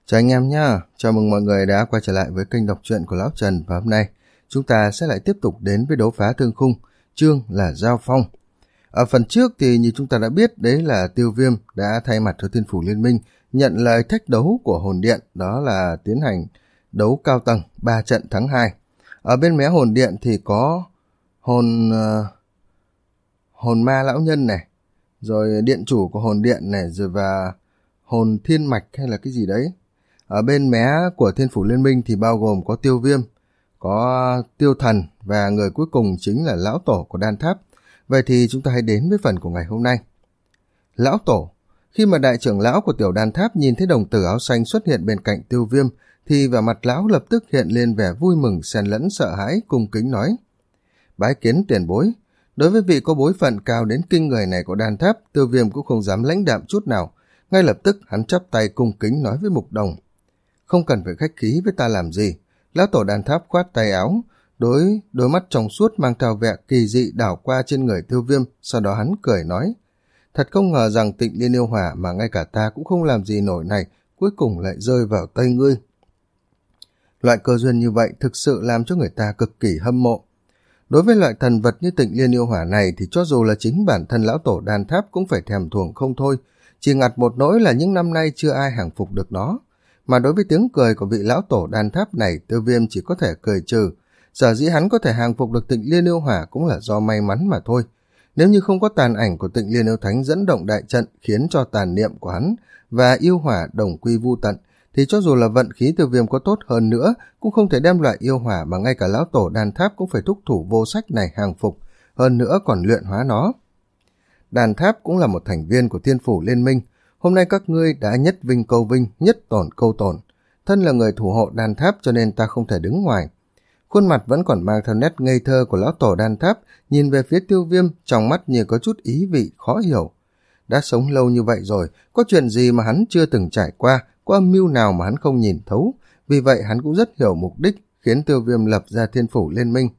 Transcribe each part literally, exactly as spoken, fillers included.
Chào anh em nhá, chào mừng mọi người đã quay trở lại với kênh đọc truyện của Lão Trần. Và hôm nay chúng ta sẽ lại tiếp tục đến với đấu phá thương khung, chương là Giao Phong. Ở phần trước thì như chúng ta đã biết, đấy là Tiêu Viêm đã thay mặt cho Thiên Phủ Liên Minh nhận lời thách đấu của Hồn Điện, đó là tiến hành đấu cao tầng ba trận thắng hai. Ở bên mé Hồn Điện thì có hồn uh, hồn ma lão nhân này, rồi điện chủ của Hồn Điện này, rồi và hồn thiên mạch hay là cái gì đấy. Ở bên mé của Thiên Phủ Liên Minh thì bao gồm có Tiêu Viêm, có Tiêu Thần và người cuối cùng chính là Lão Tổ của Đan Tháp. Vậy thì chúng ta hãy đến với phần của ngày hôm nay. Lão Tổ. Khi mà đại trưởng lão của tiểu Đan Tháp nhìn thấy đồng tử áo xanh xuất hiện bên cạnh Tiêu Viêm thì vẻ mặt lão lập tức hiện lên vẻ vui mừng xen lẫn sợ hãi, cung kính nói: Bái kiến tiền bối. Đối với vị có bối phận cao đến kinh người này của Đan Tháp, Tiêu Viêm cũng không dám lãnh đạm chút nào. Ngay lập tức hắn chắp tay cung kính nói với Mục Đồng: Không cần phải khách khí với ta làm gì. Lão Tổ Đan Tháp khoát tay áo, đối đôi mắt trong suốt mang theo vẻ kỳ dị đảo qua trên người Tiêu Viêm, sau đó hắn cười nói: Thật không ngờ rằng Tịnh Liên Yêu Hỏa mà ngay cả ta cũng không làm gì nổi này cuối cùng lại rơi vào tay ngươi. Loại cơ duyên như vậy thực sự làm cho người ta cực kỳ hâm mộ. Đối với loại thần vật như Tịnh Liên Yêu Hỏa này thì cho dù là chính bản thân Lão Tổ Đan Tháp cũng phải thèm thuồng không thôi, chỉ ngặt một nỗi là những năm nay chưa ai hàng phục được nó. Mà đối với tiếng cười của vị Lão Tổ Đan Tháp này, Tiêu Viêm chỉ có thể cười trừ. Sở dĩ hắn có thể hàng phục được Tịnh Liên Yêu Hỏa cũng là do may mắn mà thôi. Nếu như không có tàn ảnh của Tịnh Liên Yêu Thánh dẫn động đại trận khiến cho tàn niệm của hắn và yêu hỏa đồng quy vu tận, thì cho dù là vận khí Tiêu Viêm có tốt hơn nữa cũng không thể đem loại yêu hỏa mà ngay cả Lão Tổ Đan Tháp cũng phải thúc thủ vô sách này hàng phục, hơn nữa còn luyện hóa nó. Đan Tháp cũng là một thành viên của Thiên Phủ Liên Minh. Hôm nay các ngươi đã nhất vinh câu vinh, nhất tổn câu tổn. Thân là người thủ hộ Đan Tháp cho nên ta không thể đứng ngoài. Khuôn mặt vẫn còn mang theo nét ngây thơ của Lão Tổ Đan Tháp, nhìn về phía Tiêu Viêm, trong mắt như có chút ý vị khó hiểu. Đã sống lâu như vậy rồi, có chuyện gì mà hắn chưa từng trải qua, có âm mưu nào mà hắn không nhìn thấu, vì vậy hắn cũng rất hiểu mục đích khiến Tiêu Viêm lập ra Thiên Phủ Liên Minh.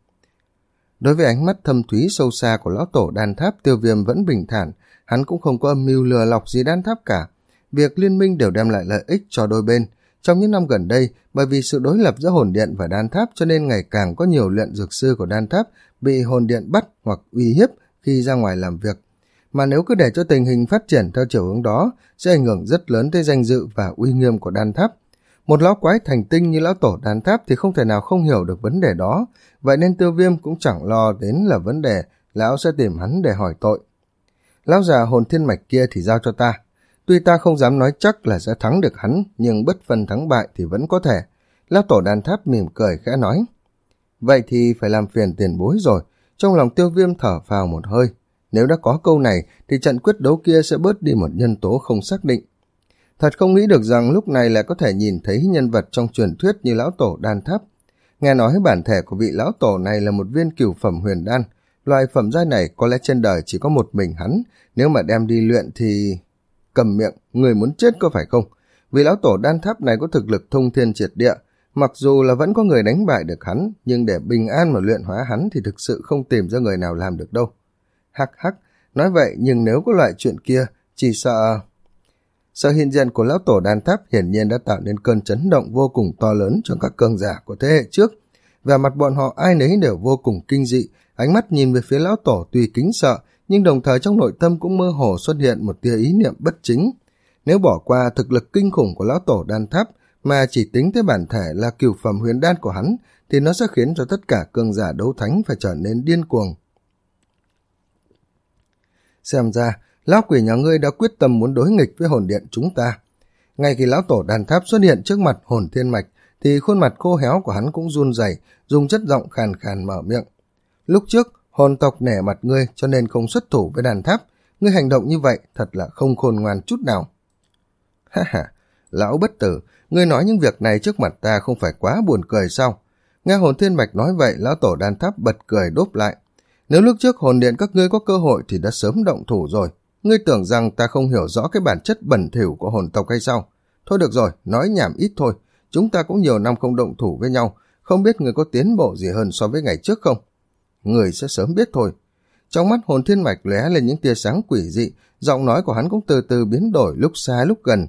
Đối với ánh mắt thâm thúy sâu xa của Lão Tổ Đan Tháp, Tiêu Viêm vẫn bình thản, hắn cũng không có âm mưu lừa lọc gì Đan Tháp cả. Việc liên minh đều đem lại lợi ích cho đôi bên. Trong những năm gần đây, bởi vì sự đối lập giữa Hồn Điện và Đan Tháp cho nên ngày càng có nhiều luyện dược sư của Đan Tháp bị Hồn Điện bắt hoặc uy hiếp khi ra ngoài làm việc. Mà nếu cứ để cho tình hình phát triển theo chiều hướng đó, sẽ ảnh hưởng rất lớn tới danh dự và uy nghiêm của Đan Tháp. Một lão quái thành tinh như Lão Tổ Đan Tháp thì không thể nào không hiểu được vấn đề đó, vậy nên Tiêu Viêm cũng chẳng lo đến là vấn đề, lão sẽ tìm hắn để hỏi tội. Lão già hồn thiên mạch kia thì giao cho ta. Tuy ta không dám nói chắc là sẽ thắng được hắn, nhưng bất phân thắng bại thì vẫn có thể. Lão Tổ Đan Tháp mỉm cười khẽ nói. Vậy thì phải làm phiền tiền bối rồi. Trong lòng Tiêu Viêm thở phào một hơi. Nếu đã có câu này thì trận quyết đấu kia sẽ bớt đi một nhân tố không xác định. Thật không nghĩ được rằng lúc này lại có thể nhìn thấy nhân vật trong truyền thuyết như Lão Tổ Đan Tháp. Nghe nói bản thể của vị Lão Tổ này là một viên cửu phẩm huyền đan. Loại phẩm giai này có lẽ trên đời chỉ có một mình hắn. Nếu mà đem đi luyện thì... Cầm miệng, người muốn chết có phải không? Vì Lão Tổ Đan Tháp này có thực lực thông thiên triệt địa. Mặc dù là vẫn có người đánh bại được hắn, nhưng để bình an mà luyện hóa hắn thì thực sự không tìm ra người nào làm được đâu. Hắc hắc, nói vậy nhưng nếu có loại chuyện kia, chỉ sợ... Sự hiện diện của Lão Tổ Đan Tháp hiển nhiên đã tạo nên cơn chấn động vô cùng to lớn cho các cường giả của thế hệ trước. Và mặt bọn họ ai nấy đều vô cùng kinh dị, ánh mắt nhìn về phía Lão Tổ tuy kính sợ, nhưng đồng thời trong nội tâm cũng mơ hồ xuất hiện một tia ý niệm bất chính. Nếu bỏ qua thực lực kinh khủng của Lão Tổ Đan Tháp mà chỉ tính tới bản thể là cửu phẩm huyền đan của hắn, thì nó sẽ khiến cho tất cả cường giả đấu thánh phải trở nên điên cuồng. Xem ra, lão quỷ nhà ngươi đã quyết tâm muốn đối nghịch với Hồn Điện chúng ta. Ngay khi Lão Tổ Đan Tháp xuất hiện trước mặt Hồn Thiên Mạch, thì khuôn mặt khô héo của hắn cũng run rẩy, dùng chất giọng khàn khàn mở miệng. Lúc trước, hồn tộc nể mặt ngươi cho nên không xuất thủ với Đan Tháp. Ngươi hành động như vậy thật là không khôn ngoan chút nào. Ha ha, lão bất tử, ngươi nói những việc này trước mặt ta không phải quá buồn cười sao? Nghe Hồn Thiên Mạch nói vậy, Lão Tổ Đan Tháp bật cười đốp lại. Nếu lúc trước Hồn Điện các ngươi có cơ hội thì đã sớm động thủ rồi. Ngươi tưởng rằng ta không hiểu rõ cái bản chất bẩn thỉu của hồn tộc hay sao? Thôi được rồi, nói nhảm ít thôi. Chúng ta cũng nhiều năm không động thủ với nhau, không biết ngươi có tiến bộ gì hơn so với ngày trước không? Người sẽ sớm biết thôi. Trong mắt Hồn Thiên Mạch lóe lên những tia sáng quỷ dị, giọng nói của hắn cũng từ từ biến đổi lúc xa lúc gần.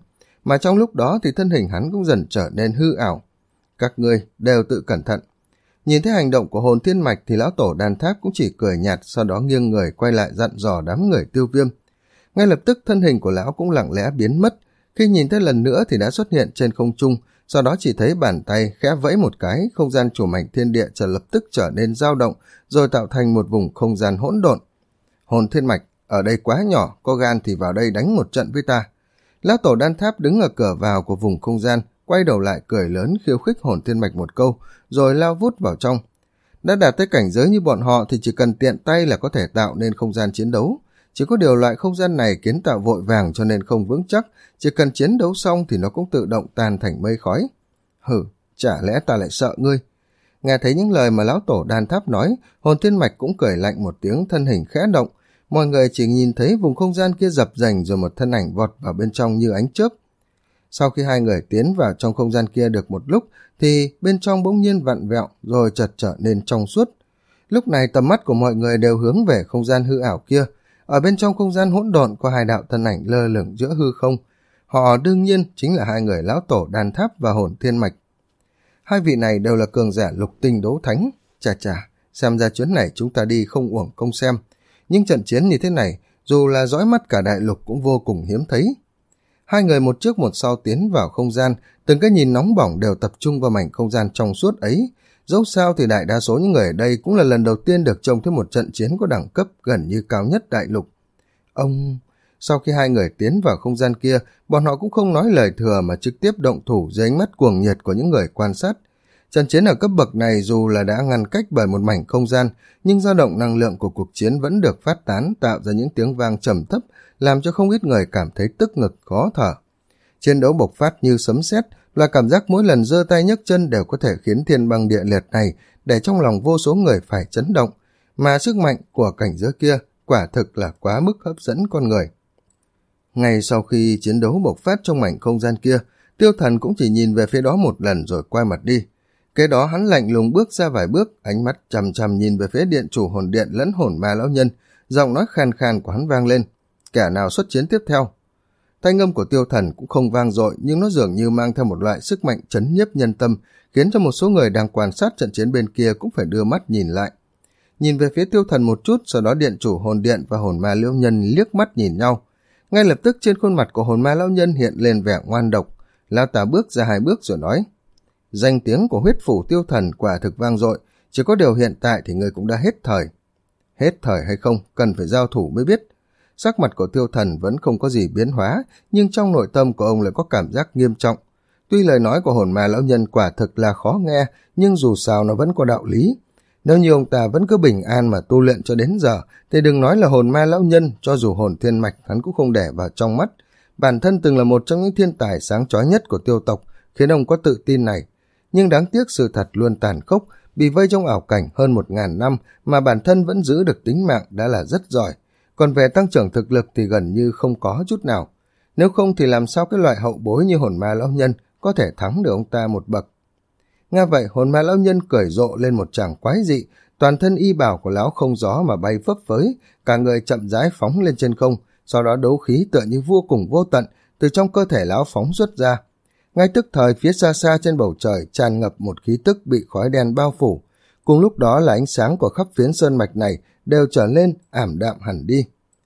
mà trong lúc đó thì thân hình hắn cũng dần trở nên hư ảo. Các ngươi đều tự cẩn thận. Nhìn thấy hành động của hồn thiên mạch thì lão tổ đan tháp cũng chỉ cười nhạt, sau đó nghiêng người quay lại dặn dò đám người Tiêu Viêm. Ngay lập tức thân hình của lão cũng lặng lẽ biến mất, khi nhìn thấy lần nữa thì đã xuất hiện trên không trung, sau đó chỉ thấy bàn tay khẽ vẫy một cái, không gian chủ mạch thiên địa trở lập tức trở nên dao động, rồi tạo thành một vùng không gian hỗn độn. Hồn thiên mạch, ở đây quá nhỏ, có gan thì vào đây đánh một trận với ta. Lão tổ đan tháp đứng ở cửa vào của vùng không gian, quay đầu lại cười lớn khiêu khích hồn thiên mạch một câu, rồi lao vút vào trong. Đã đạt tới cảnh giới như bọn họ thì chỉ cần tiện tay là có thể tạo nên không gian chiến đấu. Chỉ có điều loại không gian này kiến tạo vội vàng cho nên không vững chắc, chỉ cần chiến đấu xong thì nó cũng tự động tan thành mây khói. Hừ, chả lẽ ta lại sợ ngươi? Nghe thấy những lời mà lão tổ đan tháp nói, hồn thiên mạch cũng cười lạnh một tiếng, thân hình khẽ động. Mọi người chỉ nhìn thấy vùng không gian kia dập dềnh rồi một thân ảnh vọt vào bên trong như ánh chớp. Sau khi hai người tiến vào trong không gian kia được một lúc thì bên trong bỗng nhiên vặn vẹo rồi chợt trở nên trong suốt. Lúc này tầm mắt của mọi người đều hướng về không gian hư ảo kia. Ở bên trong không gian hỗn độn có hai đạo thân ảnh lơ lửng giữa hư không. Họ đương nhiên chính là hai người lão tổ đan tháp và hồn thiên mạch. Hai vị này đều là cường giả lục tinh đấu thánh. Chà chà, xem ra chuyến này chúng ta đi không uổng công xem. Nhưng trận chiến như thế này, dù là dõi mắt cả đại lục cũng vô cùng hiếm thấy. Hai người một trước một sau tiến vào không gian, từng cái nhìn nóng bỏng đều tập trung vào mảnh không gian trong suốt ấy. Dẫu sao thì đại đa số những người ở đây cũng là lần đầu tiên được trông thấy một trận chiến có đẳng cấp gần như cao nhất đại lục. Ông... Sau khi hai người tiến vào không gian kia, bọn họ cũng không nói lời thừa mà trực tiếp động thủ dưới ánh mắt cuồng nhiệt của những người quan sát. Trận chiến ở cấp bậc này dù là đã ngăn cách bởi một mảnh không gian, nhưng dao động năng lượng của cuộc chiến vẫn được phát tán, tạo ra những tiếng vang trầm thấp, làm cho không ít người cảm thấy tức ngực khó thở. Chiến đấu bộc phát như sấm sét, là cảm giác mỗi lần giơ tay nhấc chân đều có thể khiến thiên băng địa liệt này để trong lòng vô số người phải chấn động, mà sức mạnh của cảnh giới kia quả thực là quá mức hấp dẫn con người. Ngay sau khi chiến đấu bộc phát trong mảnh không gian kia, Tiêu Thần cũng chỉ nhìn về phía đó một lần rồi quay mặt đi. Kế đó hắn lạnh lùng bước ra vài bước, ánh mắt chằm chằm nhìn về phía điện chủ hồn điện lẫn hồn ma lão nhân, giọng nói khàn khàn của hắn vang lên. Kẻ nào xuất chiến tiếp theo? Thanh âm của Tiêu Thần cũng không vang dội, nhưng nó dường như mang theo một loại sức mạnh chấn nhiếp nhân tâm, khiến cho một số người đang quan sát trận chiến bên kia cũng phải đưa mắt nhìn lại. Nhìn về phía Tiêu Thần một chút, sau đó điện chủ hồn điện và hồn ma lão nhân liếc mắt nhìn nhau. Ngay lập tức trên khuôn mặt của hồn ma lão nhân hiện lên vẻ ngoan độc. Lão ta bước ra hai bước rồi nói: Danh tiếng của huyết phủ Tiêu Thần quả thực vang dội, chỉ có điều hiện tại thì người cũng đã hết thời. Hết thời hay không, cần phải giao thủ mới biết. Sắc mặt của Tiêu Thần vẫn không có gì biến hóa, nhưng trong nội tâm của ông lại có cảm giác nghiêm trọng. Tuy lời nói của hồn ma lão nhân quả thực là khó nghe, nhưng dù sao nó vẫn có đạo lý. Nếu như ông ta vẫn cứ bình an mà tu luyện cho đến giờ, thì đừng nói là hồn ma lão nhân, cho dù hồn thiên mạch hắn cũng không để vào trong mắt. Bản thân từng là một trong những thiên tài sáng chói nhất của Tiêu tộc, khiến ông có tự tin này. Nhưng đáng tiếc sự thật luôn tàn khốc, bị vây trong ảo cảnh hơn một ngàn năm mà bản thân vẫn giữ được tính mạng đã là rất giỏi. Còn về tăng trưởng thực lực thì gần như không có chút nào. Nếu không thì làm sao cái loại hậu bối như hồn ma lão nhân có thể thắng được ông ta một bậc. Nghe vậy hồn ma lão nhân cười rộ lên một tràng quái dị, toàn thân y bào của lão không gió mà bay phấp phới, cả người chậm rãi phóng lên trên không, sau đó đấu khí tựa như vô cùng vô tận từ trong cơ thể lão phóng xuất ra. Ngay tức thời phía xa xa trên bầu trời tràn ngập một khí tức bị khói đen bao phủ, cùng lúc đó là ánh sáng của khắp phiến sơn mạch này đều trở lên ảm đạm hẳn đi.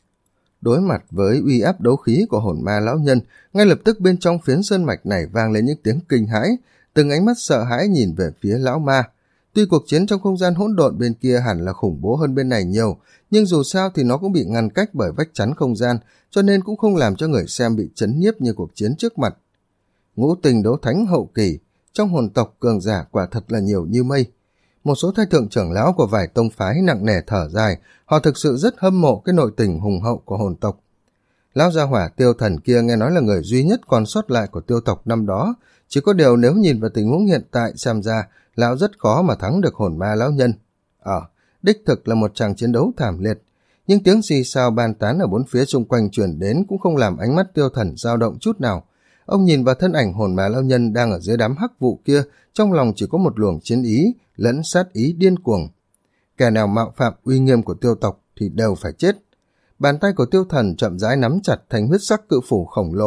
Đối mặt với uy áp đấu khí của hồn ma lão nhân, ngay lập tức bên trong phiến sơn mạch này vang lên những tiếng kinh hãi, từng ánh mắt sợ hãi nhìn về phía lão ma. Tuy cuộc chiến trong không gian hỗn độn bên kia hẳn là khủng bố hơn bên này nhiều, nhưng dù sao thì nó cũng bị ngăn cách bởi vách chắn không gian, cho nên cũng không làm cho người xem bị chấn nhiếp như cuộc chiến trước mặt. Ngũ tình đấu thánh hậu kỳ, trong hồn tộc cường giả quả thật là nhiều như mây. Một số thái thượng trưởng lão của vài tông phái nặng nề thở dài, họ thực sự rất hâm mộ cái nội tình hùng hậu của hồn tộc. Lão gia hỏa Tiêu Thần kia nghe nói là người duy nhất còn sót lại của Tiêu tộc năm đó, chỉ có điều nếu nhìn vào tình huống hiện tại xem ra lão rất khó mà thắng được hồn ma lão nhân. Ờ, đích thực là một tràng chiến đấu thảm liệt, nhưng tiếng xì xào bàn tán ở bốn phía xung quanh truyền đến cũng không làm ánh mắt Tiêu Thần dao động chút nào. Ông nhìn vào thân ảnh hồn ma lão nhân đang ở dưới đám hắc vụ kia, trong lòng chỉ có một luồng chiến ý lẫn sát ý điên cuồng. Kẻ nào mạo phạm uy nghiêm của Tiêu tộc thì đều phải chết. Bàn tay của Tiêu Thần chậm rãi nắm chặt thành huyết sắc cự phủ khổng lồ,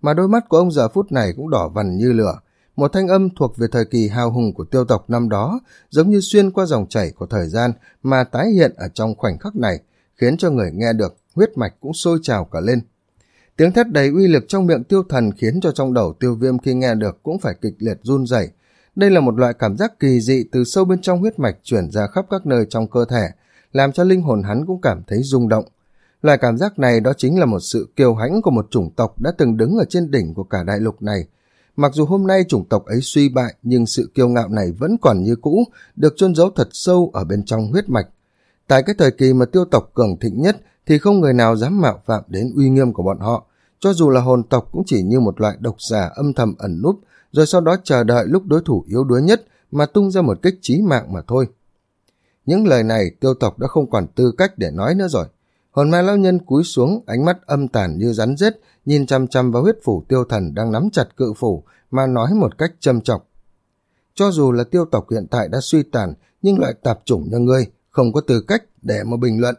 mà đôi mắt của ông giờ phút này cũng đỏ vằn như lửa. Một thanh âm thuộc về thời kỳ hào hùng của Tiêu tộc năm đó, giống như xuyên qua dòng chảy của thời gian mà tái hiện ở trong khoảnh khắc này, khiến cho người nghe được, huyết mạch cũng sôi trào cả lên. Tiếng thét đầy uy lực trong miệng Tiêu Thần khiến cho trong đầu Tiêu Viêm khi nghe được cũng phải kịch liệt run rẩy. Đây là một loại cảm giác kỳ dị từ sâu bên trong huyết mạch chuyển ra khắp các nơi trong cơ thể, làm cho linh hồn hắn cũng cảm thấy rung động. Loại cảm giác này đó chính là một sự kiêu hãnh của một chủng tộc đã từng đứng ở trên đỉnh của cả đại lục này. Mặc dù hôm nay chủng tộc ấy suy bại, nhưng sự kiêu ngạo này vẫn còn như cũ, được chôn giấu thật sâu ở bên trong huyết mạch. Tại cái thời kỳ mà Tiêu tộc cường thịnh nhất thì không người nào dám mạo phạm đến uy nghiêm của bọn họ, cho dù là hồn tộc cũng chỉ như một loại độc giả âm thầm ẩn núp, rồi sau đó chờ đợi lúc đối thủ yếu đuối nhất mà tung ra một kích chí mạng mà thôi. Những lời này Tiêu tộc đã không còn tư cách để nói nữa rồi. Hồn ma lão nhân cúi xuống, ánh mắt âm tàn như rắn rết, nhìn chăm chăm vào huyết phủ Tiêu Thần đang nắm chặt cự phủ mà nói một cách châm chọc. Cho dù là Tiêu tộc hiện tại đã suy tàn, nhưng loại tạp chủng như ngươi không có tư cách để mà bình luận.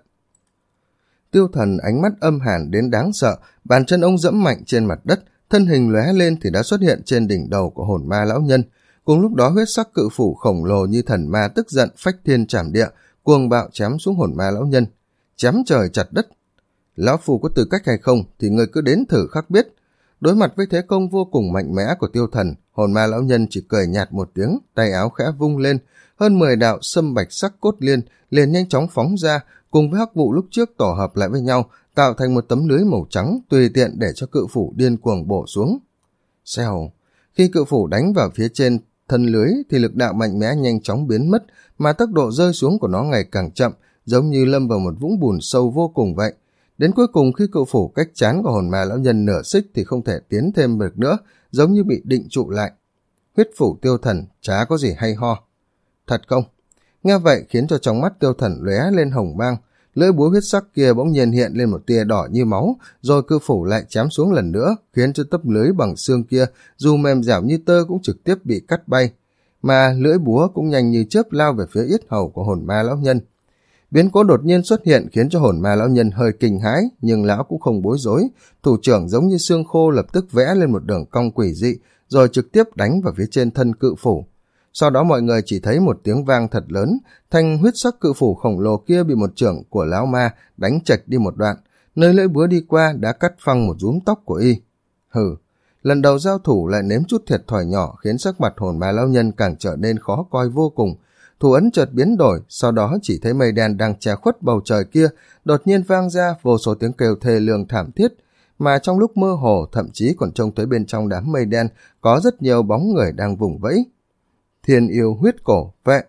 Tiêu Thần ánh mắt âm hàn đến đáng sợ, bàn chân ông dẫm mạnh trên mặt đất, thân hình lóe lên thì đã xuất hiện trên đỉnh đầu của hồn ma lão nhân. Cùng lúc đó huyết sắc cự phủ khổng lồ như thần ma tức giận phách thiên trảm địa, cuồng bạo chém xuống hồn ma lão nhân. Chém trời chặt đất. Lão phù có tư cách hay không thì người cứ đến thử khắc biết. Đối mặt với thế công vô cùng mạnh mẽ của Tiêu Thần, hồn ma lão nhân chỉ cười nhạt một tiếng, tay áo khẽ vung lên, hơn mười đạo sâm bạch sắc cốt liên liền nhanh chóng phóng ra, cùng với hắc vụ lúc trước tổ hợp lại với nhau, tạo thành một tấm lưới màu trắng tùy tiện để cho cự phủ điên cuồng bổ xuống. Xèo, khi cự phủ đánh vào phía trên thân lưới thì lực đạo mạnh mẽ nhanh chóng biến mất, mà tốc độ rơi xuống của nó ngày càng chậm, giống như lâm vào một vũng bùn sâu vô cùng vậy. Đến cuối cùng khi cự phủ cách trán của hồn ma lão nhân nửa xích thì không thể tiến thêm được nữa, giống như bị định trụ lại. Huyết phủ Tiêu Thần chả có gì hay ho. Thật không? Nghe vậy khiến cho trong mắt Tiêu Thần lóe lên hồng mang, lưỡi búa huyết sắc kia bỗng nhiên hiện lên một tia đỏ như máu, rồi cự phủ lại chém xuống lần nữa, khiến cho tấm lưới bằng xương kia dù mềm dẻo như tơ cũng trực tiếp bị cắt bay, mà lưỡi búa cũng nhanh như chớp lao về phía yết hầu của hồn ma lão nhân. Biến cố đột nhiên xuất hiện khiến cho hồn ma lão nhân hơi kinh hãi, nhưng lão cũng không bối rối, thủ trưởng giống như xương khô lập tức vẽ lên một đường cong quỷ dị, rồi trực tiếp đánh vào phía trên thân cự phủ. Sau đó mọi người chỉ thấy một tiếng vang thật lớn, thanh huyết sắc cự phủ khổng lồ kia bị một chưởng của lão ma đánh chệch đi một đoạn, nơi lưỡi búa đi qua đã cắt phăng một rúm tóc của y. Hừ, lần đầu giao thủ lại nếm chút thiệt thòi nhỏ khiến sắc mặt hồn ma lão nhân càng trở nên khó coi vô cùng. Thủ ấn chợt biến đổi, sau đó chỉ thấy mây đen đang che khuất bầu trời kia, đột nhiên vang ra vô số tiếng kêu thê lương thảm thiết, mà trong lúc mơ hồ thậm chí còn trông thấy bên trong đám mây đen có rất nhiều bóng người đang vùng vẫy. Thiên yêu huyết cổ vệ.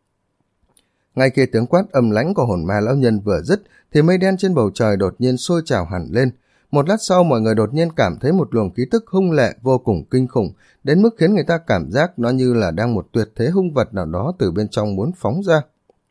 Ngay khi tiếng quát âm lãnh của hồn ma lão nhân vừa dứt thì mây đen trên bầu trời đột nhiên sôi trào hẳn lên. Một lát sau mọi người đột nhiên cảm thấy một luồng khí tức hung lệ vô cùng kinh khủng, đến mức khiến người ta cảm giác nó như là đang một tuyệt thế hung vật nào đó từ bên trong muốn phóng ra.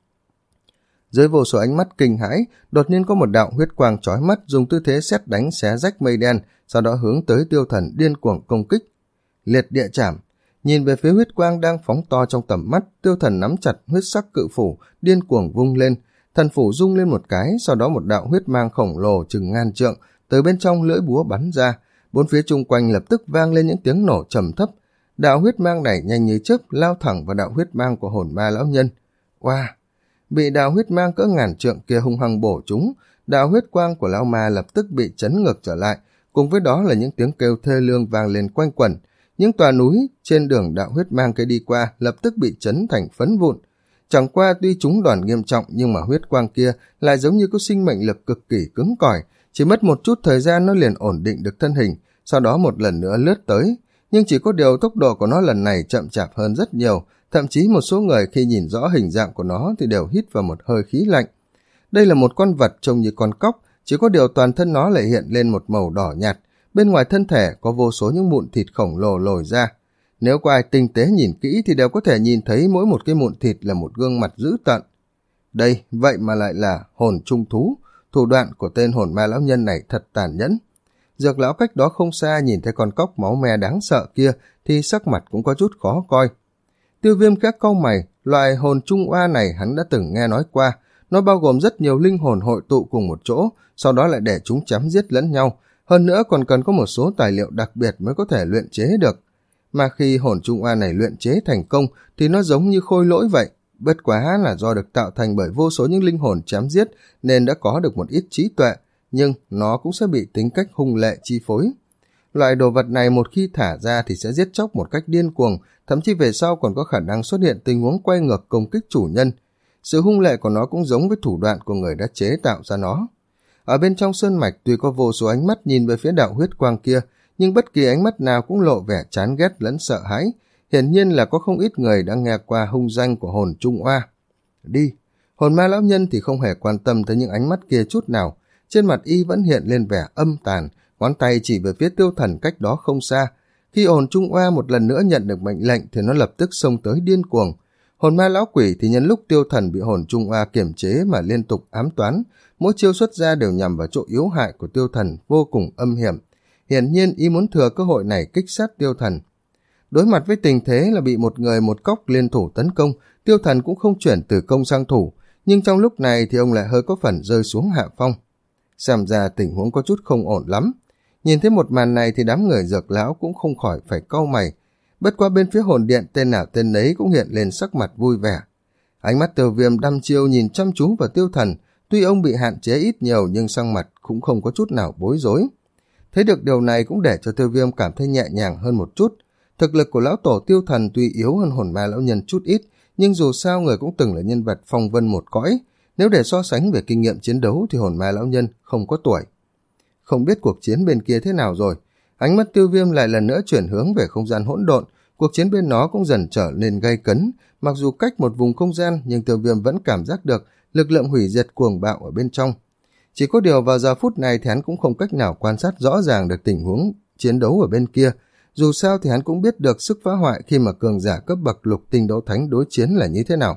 Dưới vô số ánh mắt kinh hãi, đột nhiên có một đạo huyết quang chói mắt dùng tư thế sét đánh xé rách mây đen, sau đó hướng tới Tiêu Thần điên cuồng công kích. Liệt địa chảm. Nhìn về phía huyết quang đang phóng to trong tầm mắt, Tiêu Thần nắm chặt huyết sắc cự phủ, điên cuồng vung lên. Thần phủ rung lên một cái, sau đó một đạo huyết mang khổng lồ chừng ngàn trượng từ bên trong lưỡi búa bắn ra. Bốn phía chung quanh lập tức vang lên những tiếng nổ trầm thấp. Đạo huyết mang này nhanh như chớp lao thẳng vào đạo huyết mang của hồn ma lão nhân. Wow! Bị đạo huyết mang cỡ ngàn trượng kia hung hăng bổ trúng, đạo huyết quang của lão ma lập tức bị chấn ngược trở lại, cùng với đó là những tiếng kêu thê lương vang lên quanh quẩn. Những tòa núi trên đường đạo huyết mang kia đi qua lập tức bị chấn thành phấn vụn. Chẳng qua tuy chúng đòn nghiêm trọng nhưng mà huyết quang kia lại giống như có sinh mệnh lực cực kỳ cứng cỏi, chỉ mất một chút thời gian nó liền ổn định được thân hình, sau đó một lần nữa lướt tới. Nhưng chỉ có điều tốc độ của nó lần này chậm chạp hơn rất nhiều, thậm chí một số người khi nhìn rõ hình dạng của nó thì đều hít vào một hơi khí lạnh. Đây là một con vật trông như con cóc, chỉ có điều toàn thân nó lại hiện lên một màu đỏ nhạt, bên ngoài thân thể có vô số những mụn thịt khổng lồ lồi ra. Nếu có ai tinh tế nhìn kỹ thì đều có thể nhìn thấy mỗi một cái mụn thịt là một gương mặt dữ tợn. Đây, vậy mà lại là hồn trung thú, thủ đoạn của tên hồn ma lão nhân này thật tàn nhẫn. Dược lão cách đó không xa nhìn thấy con cóc máu me đáng sợ kia thì sắc mặt cũng có chút khó coi. Tiêu Viêm khẽ cau mày, loại hồn trung oa này hắn đã từng nghe nói qua, nó bao gồm rất nhiều linh hồn hội tụ cùng một chỗ, sau đó lại để chúng chém giết lẫn nhau. Hơn nữa còn cần có một số tài liệu đặc biệt mới có thể luyện chế được. Mà khi hồn Trung Oa này luyện chế thành công thì nó giống như khôi lỗi vậy. Bất quá là do được tạo thành bởi vô số những linh hồn chém giết nên đã có được một ít trí tuệ, nhưng nó cũng sẽ bị tính cách hung lệ chi phối. Loại đồ vật này một khi thả ra thì sẽ giết chóc một cách điên cuồng, thậm chí về sau còn có khả năng xuất hiện tình huống quay ngược công kích chủ nhân. Sự hung lệ của nó cũng giống với thủ đoạn của người đã chế tạo ra nó. Ở bên trong sơn mạch tuy có vô số ánh mắt nhìn về phía đạo huyết quang kia, nhưng bất kỳ ánh mắt nào cũng lộ vẻ chán ghét lẫn sợ hãi. Hiển nhiên là có không ít người đã nghe qua hung danh của hồn Trung Oa. Đi! Hồn ma lão nhân thì không hề quan tâm tới những ánh mắt kia chút nào. Trên mặt y vẫn hiện lên vẻ âm tàn, ngón tay chỉ về phía Tiêu Thần cách đó không xa. Khi hồn Trung Oa một lần nữa nhận được mệnh lệnh thì nó lập tức xông tới điên cuồng. Hồn ma lão quỷ thì nhân lúc Tiêu Thần bị hồn Trung Oa kiềm chế mà liên tục ám toán, mỗi chiêu xuất ra đều nhằm vào chỗ yếu hại của Tiêu Thần, vô cùng âm hiểm. Hiển nhiên y muốn thừa cơ hội này kích sát Tiêu Thần. Đối mặt với tình thế là bị một người một cóc liên thủ tấn công, Tiêu Thần cũng không chuyển từ công sang thủ, nhưng trong lúc này thì ông lại hơi có phần rơi xuống hạ phong. Xem ra tình huống có chút không ổn lắm. Nhìn thấy một màn này thì đám người Dược lão cũng không khỏi phải cau mày. Bất qua bên phía hồn điện tên nào tên nấy cũng hiện lên sắc mặt vui vẻ. Ánh mắt Tiêu Viêm đăm chiêu nhìn chăm chú vào Tiêu Thần, tuy ông bị hạn chế ít nhiều nhưng sang mặt cũng không có chút nào bối rối. Thấy được điều này cũng để cho Tiêu Viêm cảm thấy nhẹ nhàng hơn một chút. Thực lực của lão tổ Tiêu Thần tuy yếu hơn hồn ma lão nhân chút ít, nhưng dù sao người cũng từng là nhân vật phong vân một cõi. Nếu để so sánh về kinh nghiệm chiến đấu thì hồn ma lão nhân không có tuổi. Không biết cuộc chiến bên kia thế nào rồi. Ánh mắt Tiêu Viêm lại lần nữa chuyển hướng về không gian hỗn độn. Cuộc chiến bên nó cũng dần trở nên gay cấn. Mặc dù cách một vùng không gian nhưng Tiêu Viêm vẫn cảm giác được lực lượng hủy diệt cuồng bạo ở bên trong. Chỉ có điều vào giờ phút này thì hắn cũng không cách nào quan sát rõ ràng được tình huống chiến đấu ở bên kia. Dù sao thì hắn cũng biết được sức phá hoại khi mà cường giả cấp bậc lục tinh đấu thánh đối chiến là như thế nào.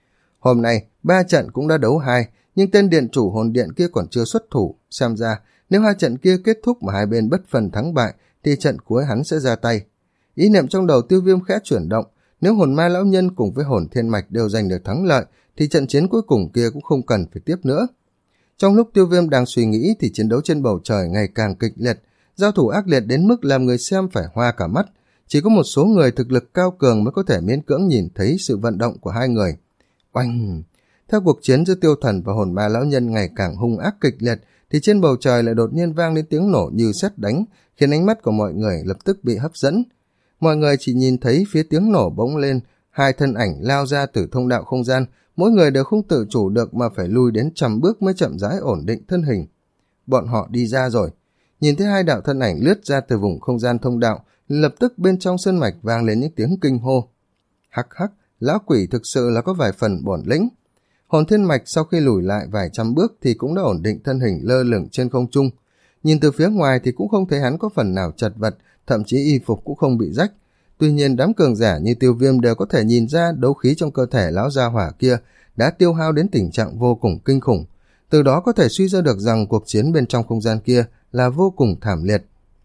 Hôm nay, ba trận cũng đã đấu hai, nhưng tên điện chủ hồn điện kia còn chưa xuất thủ. Xem ra, nếu hai trận kia kết thúc mà hai bên bất phần thắng bại, thì trận cuối hắn sẽ ra tay. Ý niệm trong đầu Tiêu Viêm khẽ chuyển động, nếu hồn ma lão nhân cùng với hồn thiên mạch đều giành được thắng lợi, thì trận chiến cuối cùng kia cũng không cần phải tiếp nữa. Trong lúc Tiêu Viêm đang suy nghĩ thì chiến đấu trên bầu trời ngày càng kịch liệt, giao thủ ác liệt đến mức làm người xem phải hoa cả mắt. Chỉ có một số người thực lực cao cường mới có thể miễn cưỡng nhìn thấy sự vận động của hai người. Oanh! Theo cuộc chiến giữa Tiêu Thần và hồn ma lão nhân ngày càng hung ác kịch liệt, thì trên bầu trời lại đột nhiên vang lên tiếng nổ như sét đánh, khiến ánh mắt của mọi người lập tức bị hấp dẫn. Mọi người chỉ nhìn thấy phía tiếng nổ bỗng lên, hai thân ảnh lao ra từ thông đạo không gian, mỗi người đều không tự chủ được mà phải lui đến trăm bước mới chậm rãi ổn định thân hình. Bọn họ đi ra rồi. Nhìn thấy hai đạo thân ảnh lướt ra từ vùng không gian thông đạo, lập tức bên trong sơn mạch vang lên những tiếng kinh hô. Hắc hắc, lão quỷ thực sự là có vài phần bổn lĩnh. Hồn thiên mạch sau khi lùi lại vài trăm bước thì cũng đã ổn định thân hình lơ lửng trên không trung. Nhìn từ phía ngoài thì cũng không thấy hắn có phần nào chật vật, thậm chí y phục cũng không bị rách. Tuy nhiên đám cường giả như Tiêu Viêm đều có thể nhìn ra đấu khí trong cơ thể lão gia hỏa kia đã tiêu hao đến tình trạng vô cùng kinh khủng. Từ đó có thể suy ra được rằng cuộc chiến bên trong không gian kia là vô cùng thảm liệt.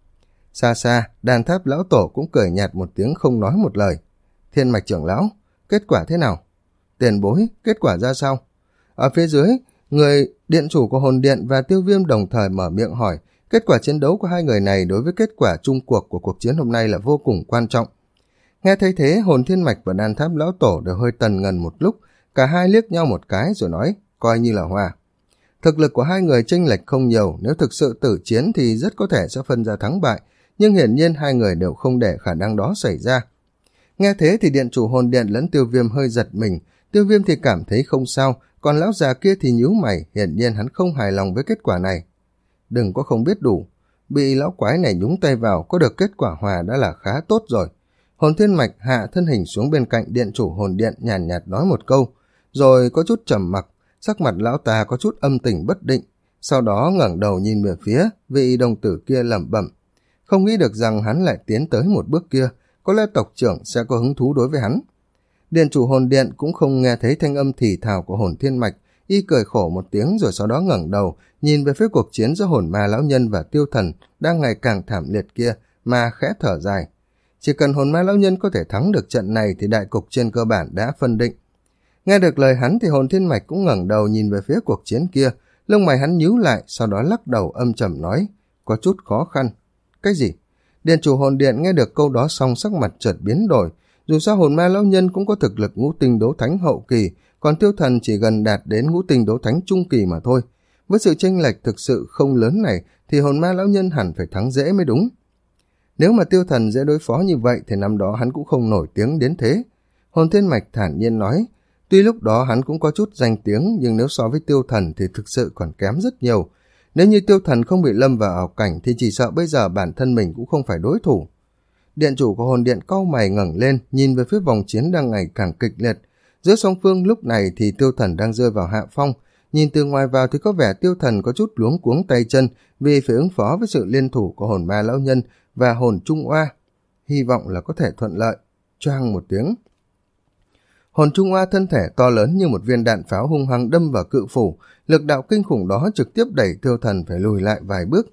Xa xa, đàn tháp lão tổ cũng cười nhạt một tiếng không nói một lời. Thiên mạch trưởng lão, kết quả thế nào? Tiền bối, kết quả ra sao? Ở phía dưới, người điện chủ của hồn điện và Tiêu Viêm đồng thời mở miệng hỏi. Kết quả chiến đấu của hai người này đối với kết quả chung cuộc của cuộc chiến hôm nay là vô cùng quan trọng. Nghe thấy thế, hồn thiên mạch và đàn tháp lão tổ đều hơi tần ngần một lúc, cả hai liếc nhau một cái rồi nói, coi như là hòa. Thực lực của hai người chênh lệch không nhiều, nếu thực sự tử chiến thì rất có thể sẽ phân ra thắng bại, nhưng hiển nhiên hai người đều không để khả năng đó xảy ra. Nghe thế thì điện chủ hồn điện lẫn Tiêu Viêm hơi giật mình, Tiêu Viêm thì cảm thấy không sao, còn lão già kia thì nhíu mày, hiển nhiên hắn không hài lòng với kết quả này. Đừng có không biết đủ, bị lão quái này nhúng tay vào có được kết quả hòa đã là khá tốt rồi. Hồn thiên mạch hạ thân hình xuống bên cạnh điện chủ hồn điện nhàn nhạt, nhạt nói một câu, rồi có chút trầm mặc, sắc mặt lão ta có chút âm tình bất định, sau đó ngẩng đầu nhìn về phía vị đồng tử kia lẩm bẩm, không nghĩ được rằng hắn lại tiến tới một bước kia, có lẽ tộc trưởng sẽ có hứng thú đối với hắn. Điện chủ hồn điện cũng không nghe thấy thanh âm thì thào của hồn thiên mạch, y cười khổ một tiếng rồi sau đó ngẩng đầu nhìn về phía cuộc chiến giữa hồn ma lão nhân và Tiêu Thần đang ngày càng thảm liệt kia mà khẽ thở dài. Chỉ cần hồn ma lão nhân có thể thắng được trận này thì đại cục trên cơ bản đã phân định. Nghe được lời hắn thì hồn thiên mạch cũng ngẩng đầu nhìn về phía cuộc chiến kia, lông mày hắn nhíu lại, sau đó lắc đầu âm trầm nói, có chút khó khăn. Cái gì? Điện chủ hồn điện nghe được câu đó xong sắc mặt chợt biến đổi. Dù sao hồn ma lão nhân cũng có thực lực ngũ tinh đấu thánh hậu kỳ, còn Tiêu Thần chỉ gần đạt đến ngũ tinh đấu thánh trung kỳ mà thôi. Với sự chênh lệch thực sự không lớn này thì hồn ma lão nhân hẳn phải thắng dễ mới đúng. Nếu mà Tiêu Thần dễ đối phó như vậy thì năm đó hắn cũng không nổi tiếng đến thế. Hồn Thiên Mạch thản nhiên nói, tuy lúc đó hắn cũng có chút danh tiếng, nhưng nếu so với Tiêu Thần thì thực sự còn kém rất nhiều. Nếu như Tiêu Thần không bị lâm vào ảo cảnh thì chỉ sợ bây giờ bản thân mình cũng không phải đối thủ. Điện chủ của hồn điện cau mày ngẩng lên, nhìn về phía vòng chiến đang ngày càng kịch liệt. Giữa song phương lúc này thì Tiêu Thần đang rơi vào hạ phong. Nhìn từ ngoài vào thì có vẻ Tiêu Thần có chút luống cuống tay chân vì phải ứng phó với sự liên thủ của hồn ma lão nhân và hồn Trung Oa. Hy vọng là có thể thuận lợi. Choang một tiếng. Hồn Trung Oa thân thể to lớn như một viên đạn pháo hung hăng đâm vào cự phủ. Lực đạo kinh khủng đó trực tiếp đẩy Tiêu Thần phải lùi lại vài bước.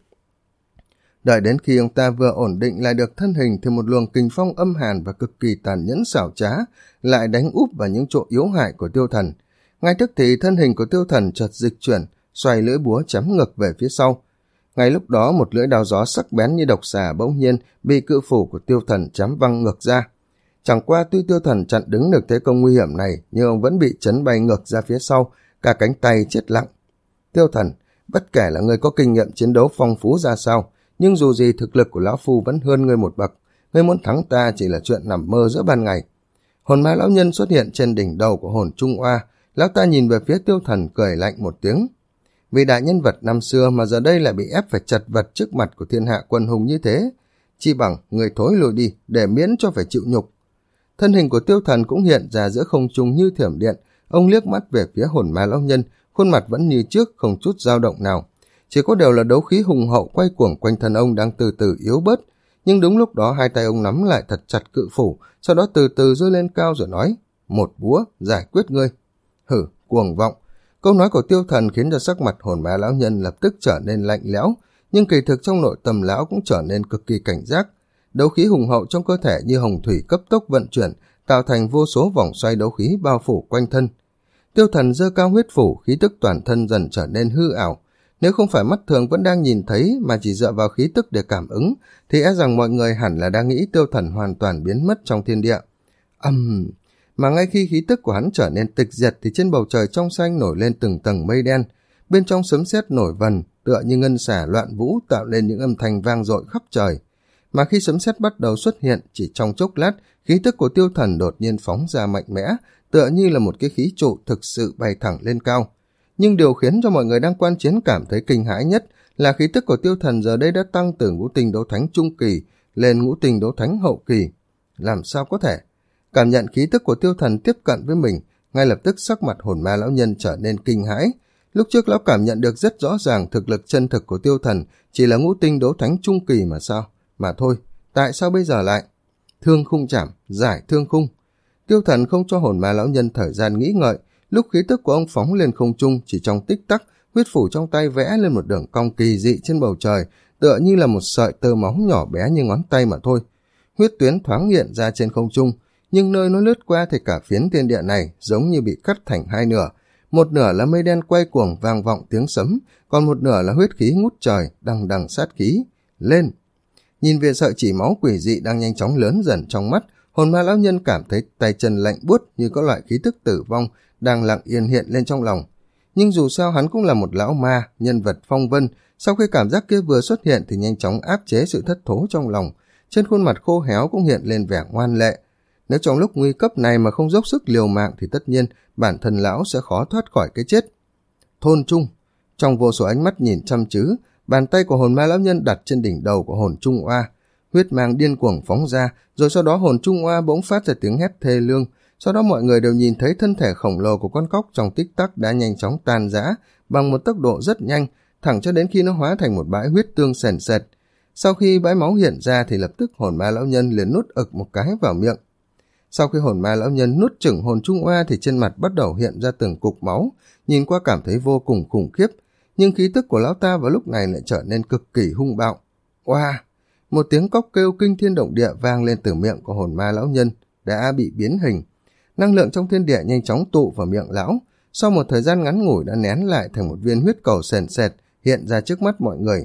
Đợi đến khi ông ta vừa ổn định lại được thân hình thì một luồng kình phong âm hàn và cực kỳ tàn nhẫn xảo trá lại đánh úp vào những chỗ yếu hại của Tiêu Thần. Ngay tức thì thân hình của Tiêu Thần chợt dịch chuyển, xoay lưỡi búa chém ngược về phía sau. Ngay lúc đó một lưỡi đao gió sắc bén như độc xà bỗng nhiên bị cự phủ của Tiêu Thần chém văng ngược ra. Chẳng qua tuy Tiêu Thần chặn đứng được thế công nguy hiểm này, nhưng ông vẫn bị chấn bay ngược ra phía sau, cả cánh tay chết lặng. Tiêu Thần, bất kể là người có kinh nghiệm chiến đấu phong phú ra sao, nhưng dù gì thực lực của lão phu vẫn hơn ngươi một bậc. Ngươi muốn thắng ta chỉ là chuyện nằm mơ giữa ban ngày. Hồn ma lão nhân xuất hiện trên đỉnh đầu của hồn Trung Oa. Lão ta nhìn về phía Tiêu Thần cười lạnh một tiếng. Vì đại nhân vật năm xưa mà giờ đây lại bị ép phải chật vật trước mặt của thiên hạ quân hùng như thế, chi bằng người thối lùi đi để miễn cho phải chịu nhục. Thân hình của Tiêu Thần cũng hiện ra giữa không trung như thiểm điện. Ông liếc mắt về phía hồn ma lão nhân, khuôn mặt vẫn như trước, không chút dao động nào. Chỉ có điều là đấu khí hùng hậu quay cuồng quanh thân ông đang từ từ yếu bớt. Nhưng đúng lúc đó hai tay ông nắm lại thật chặt cự phủ, sau đó từ từ giơ lên cao rồi nói, một búa giải quyết ngươi. Hử, cuồng vọng. Câu nói của Tiêu Thần khiến cho sắc mặt hồn ma lão nhân lập tức trở nên lạnh lẽo, nhưng kỳ thực trong nội tâm lão cũng trở nên cực kỳ cảnh giác. Đấu khí hùng hậu trong cơ thể như hồng thủy cấp tốc vận chuyển, tạo thành vô số vòng xoay đấu khí bao phủ quanh thân. Tiêu Thần giơ cao huyết phủ, khí tức toàn thân dần trở nên hư ảo. Nếu không phải mắt thường vẫn đang nhìn thấy mà chỉ dựa vào khí tức để cảm ứng, thì e rằng mọi người hẳn là đang nghĩ Tiêu Thần hoàn toàn biến mất trong thiên địa. Âm... Uhm. Mà ngay khi khí tức của hắn trở nên tịch diệt thì trên bầu trời trong xanh nổi lên từng tầng mây đen. Bên trong sấm sét nổi vần, tựa như ngân xả loạn vũ tạo nên những âm thanh vang dội khắp trời. Mà khi sấm sét bắt đầu xuất hiện, chỉ trong chốc lát, khí tức của Tiêu Thần đột nhiên phóng ra mạnh mẽ, tựa như là một cái khí trụ thực sự bay thẳng lên cao. Nhưng điều khiến cho mọi người đang quan chiến cảm thấy kinh hãi nhất là khí tức của Tiêu Thần giờ đây đã tăng từ ngũ tinh đấu thánh trung kỳ lên ngũ tinh đấu thánh hậu kỳ. Làm sao có thể? Cảm nhận khí tức của Tiêu Thần tiếp cận với mình, ngay lập tức sắc mặt hồn ma lão nhân trở nên kinh hãi. Lúc trước lão cảm nhận được rất rõ ràng thực lực chân thực của Tiêu Thần chỉ là ngũ tinh đấu thánh trung kỳ mà sao? Mà thôi, tại sao bây giờ lại? Thương khung chảm, giải thương khung. Tiêu Thần không cho hồn ma lão nhân thời gian nghĩ ngợi, lúc khí tức của ông phóng lên không trung chỉ trong tích tắc, huyết phủ trong tay vẽ lên một đường cong kỳ dị trên bầu trời, tựa như là một sợi tơ máu nhỏ bé như ngón tay mà thôi. Huyết tuyến thoáng hiện ra trên không trung, nhưng nơi nó lướt qua thì cả phiến thiên địa này giống như bị cắt thành hai nửa. Một nửa là mây đen quay cuồng vang vọng tiếng sấm, còn một nửa là huyết khí ngút trời, đằng đằng sát khí. Lên! Nhìn về sợi chỉ máu quỷ dị đang nhanh chóng lớn dần trong mắt, hồn ma lão nhân cảm thấy tay chân lạnh buốt như có loại khí tức tử vong đang lặng yên hiện lên trong lòng. Nhưng dù sao hắn cũng là một lão ma, nhân vật phong vân, sau khi cảm giác kia vừa xuất hiện thì nhanh chóng áp chế sự thất thố trong lòng. Trên khuôn mặt khô héo cũng hiện lên vẻ ngoan lệ. Nếu trong lúc nguy cấp này mà không dốc sức liều mạng thì tất nhiên bản thân lão sẽ khó thoát khỏi cái chết. Thôn Trung. Trong vô số ánh mắt nhìn chăm chứ, bàn tay của hồn ma lão nhân đặt trên đỉnh đầu của hồn Trung Oa. Huyết mang điên cuồng phóng ra, rồi sau đó hồn Trung Oa bỗng phát ra tiếng hét thê lương. Sau đó mọi người đều nhìn thấy thân thể khổng lồ của con cóc trong tích tắc đã nhanh chóng tan rã bằng một tốc độ rất nhanh, thẳng cho đến khi nó hóa thành một bãi huyết tương sền sệt. Sau khi bãi máu hiện ra thì lập tức hồn ma lão nhân liền nuốt ực một cái vào miệng. Sau khi hồn ma lão nhân nuốt chửng hồn Trung Oa thì trên mặt bắt đầu hiện ra từng cục máu, nhìn qua cảm thấy vô cùng khủng khiếp, nhưng khí tức của lão ta vào lúc này lại trở nên cực kỳ hung bạo. Oa! Một tiếng cóc kêu kinh thiên động địa vang lên từ miệng của hồn ma lão nhân đã bị biến hình. Năng lượng trong thiên địa nhanh chóng tụ vào miệng lão, sau một thời gian ngắn ngủi đã nén lại thành một viên huyết cầu sền sệt hiện ra trước mắt mọi người.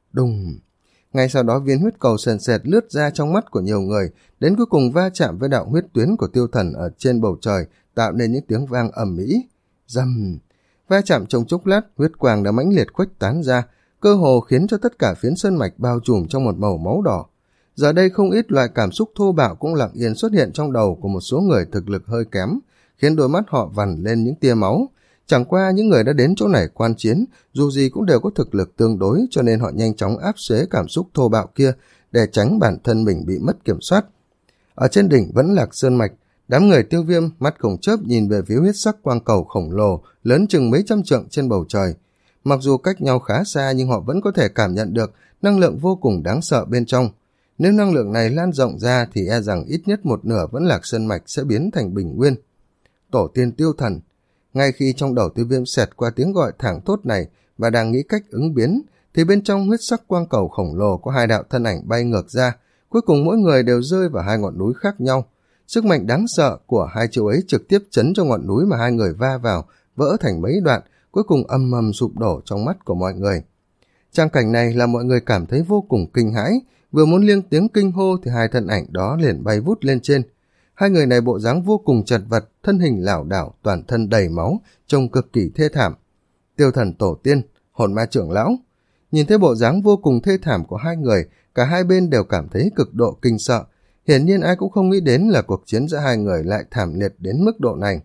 Đùng! Ngay sau đó viên huyết cầu sền sệt lướt ra trong mắt của nhiều người, đến cuối cùng va chạm với đạo huyết tuyến của Tiêu Thần ở trên bầu trời, tạo nên những tiếng vang ầm ĩ. Rầm! Va chạm trong chốc lát, huyết quang đã mãnh liệt khuếch tán ra, cơ hồ khiến cho tất cả phiến sơn mạch bao trùm trong một màu máu đỏ. Giờ đây không ít loại cảm xúc thô bạo cũng lặng yên xuất hiện trong đầu của một số người thực lực hơi kém, khiến đôi mắt họ vằn lên những tia máu. Chẳng qua những người đã đến chỗ này quan chiến, dù gì cũng đều có thực lực tương đối, cho nên họ nhanh chóng áp chế cảm xúc thô bạo kia để tránh bản thân mình bị mất kiểm soát. Ở trên đỉnh Vẫn Lạc Sơn Mạch, đám người Tiêu Viêm mắt không chớp nhìn về phía huyết sắc quang cầu khổng lồ lớn chừng mấy trăm trượng trên bầu trời. Mặc dù cách nhau khá xa nhưng họ vẫn có thể cảm nhận được năng lượng vô cùng đáng sợ bên trong. Nếu năng lượng này lan rộng ra thì e rằng ít nhất một nửa Vẫn Lạc Sơn Mạch sẽ biến thành bình nguyên. Tổ tiên Tiêu Thần. Ngay khi trong đầu Tiêu Viêm xẹt qua tiếng gọi thảng thốt này và đang nghĩ cách ứng biến, thì bên trong huyết sắc quang cầu khổng lồ có hai đạo thân ảnh bay ngược ra, cuối cùng mỗi người đều rơi vào hai ngọn núi khác nhau. Sức mạnh đáng sợ của hai chiêu ấy trực tiếp chấn cho ngọn núi mà hai người va vào, vỡ thành mấy đoạn, cuối cùng âm ầm sụp đổ trong mắt của mọi người. Trang cảnh này là mọi người cảm thấy vô cùng kinh hãi, vừa muốn liêng tiếng kinh hô thì hai thân ảnh đó liền bay vút lên trên. Hai người này bộ dáng vô cùng chật vật, thân hình lảo đảo, toàn thân đầy máu, trông cực kỳ thê thảm. Tiêu Thần tổ tiên, Hồn Ma trưởng lão. Nhìn thấy bộ dáng vô cùng thê thảm của hai người, cả hai bên đều cảm thấy cực độ kinh sợ. Hiển nhiên ai cũng không nghĩ đến là cuộc chiến giữa hai người lại thảm liệt đến mức độ này.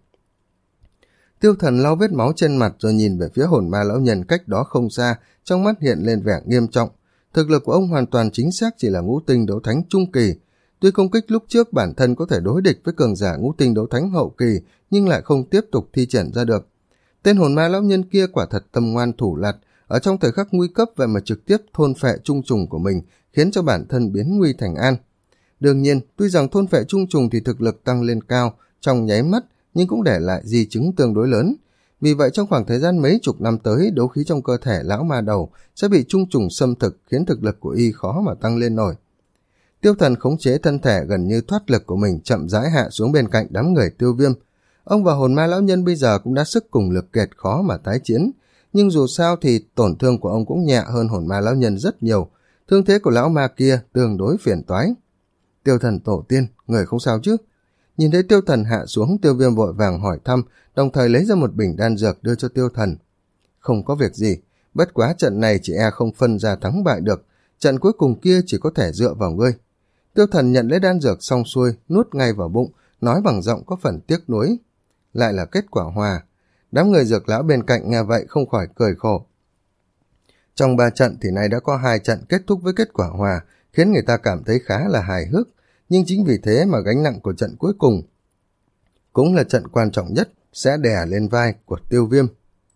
Tiêu Thần lau vết máu trên mặt rồi nhìn về phía Hồn Ma lão nhân cách đó không xa, trong mắt hiện lên vẻ nghiêm trọng. Thực lực của ông hoàn toàn chính xác chỉ là ngũ tinh đấu thánh trung kỳ. Tuy công kích lúc trước bản thân có thể đối địch với cường giả ngũ tinh đấu thánh hậu kỳ, nhưng lại không tiếp tục thi triển ra được. Tên Hồn Ma lão nhân kia quả thật tâm ngoan thủ lạt, ở trong thời khắc nguy cấp vậy mà trực tiếp thôn phệ trung trùng của mình, khiến cho bản thân biến nguy thành an. Đương nhiên, tuy rằng thôn phệ trung trùng thì thực lực tăng lên cao trong nháy mắt, nhưng cũng để lại di chứng tương đối lớn. Vì vậy trong khoảng thời gian mấy chục năm tới, đấu khí trong cơ thể lão ma đầu sẽ bị trung trùng xâm thực, khiến thực lực của y khó mà tăng lên nổi. Tiêu Thần khống chế thân thể gần như thoát lực của mình, chậm rãi hạ xuống bên cạnh đám người Tiêu Viêm. Ông và Hồn Ma lão nhân bây giờ cũng đã sức cùng lực kiệt, khó mà tái chiến, nhưng dù sao thì tổn thương của ông cũng nhẹ hơn Hồn Ma lão nhân rất nhiều. Thương thế của lão ma kia tương đối phiền toái. Tiêu Thần tổ tiên, người không sao chứ? Nhìn thấy Tiêu Thần hạ xuống, Tiêu Viêm vội vàng hỏi thăm, đồng thời lấy ra một bình đan dược đưa cho Tiêu Thần. Không có việc gì, bất quá trận này chỉ e không phân ra thắng bại được, trận cuối cùng kia chỉ có thể dựa vào ngươi. Tiêu Thần nhận lấy đan dược xong xuôi, nuốt ngay vào bụng, nói bằng giọng có phần tiếc nuối. Lại là kết quả hòa. Đám người dược lão bên cạnh nghe vậy không khỏi cười khổ. Trong ba trận thì nay đã có hai trận kết thúc với kết quả hòa, khiến người ta cảm thấy khá là hài hước, nhưng chính vì thế mà gánh nặng của trận cuối cùng cũng là trận quan trọng nhất, sẽ đè lên vai của Tiêu Viêm.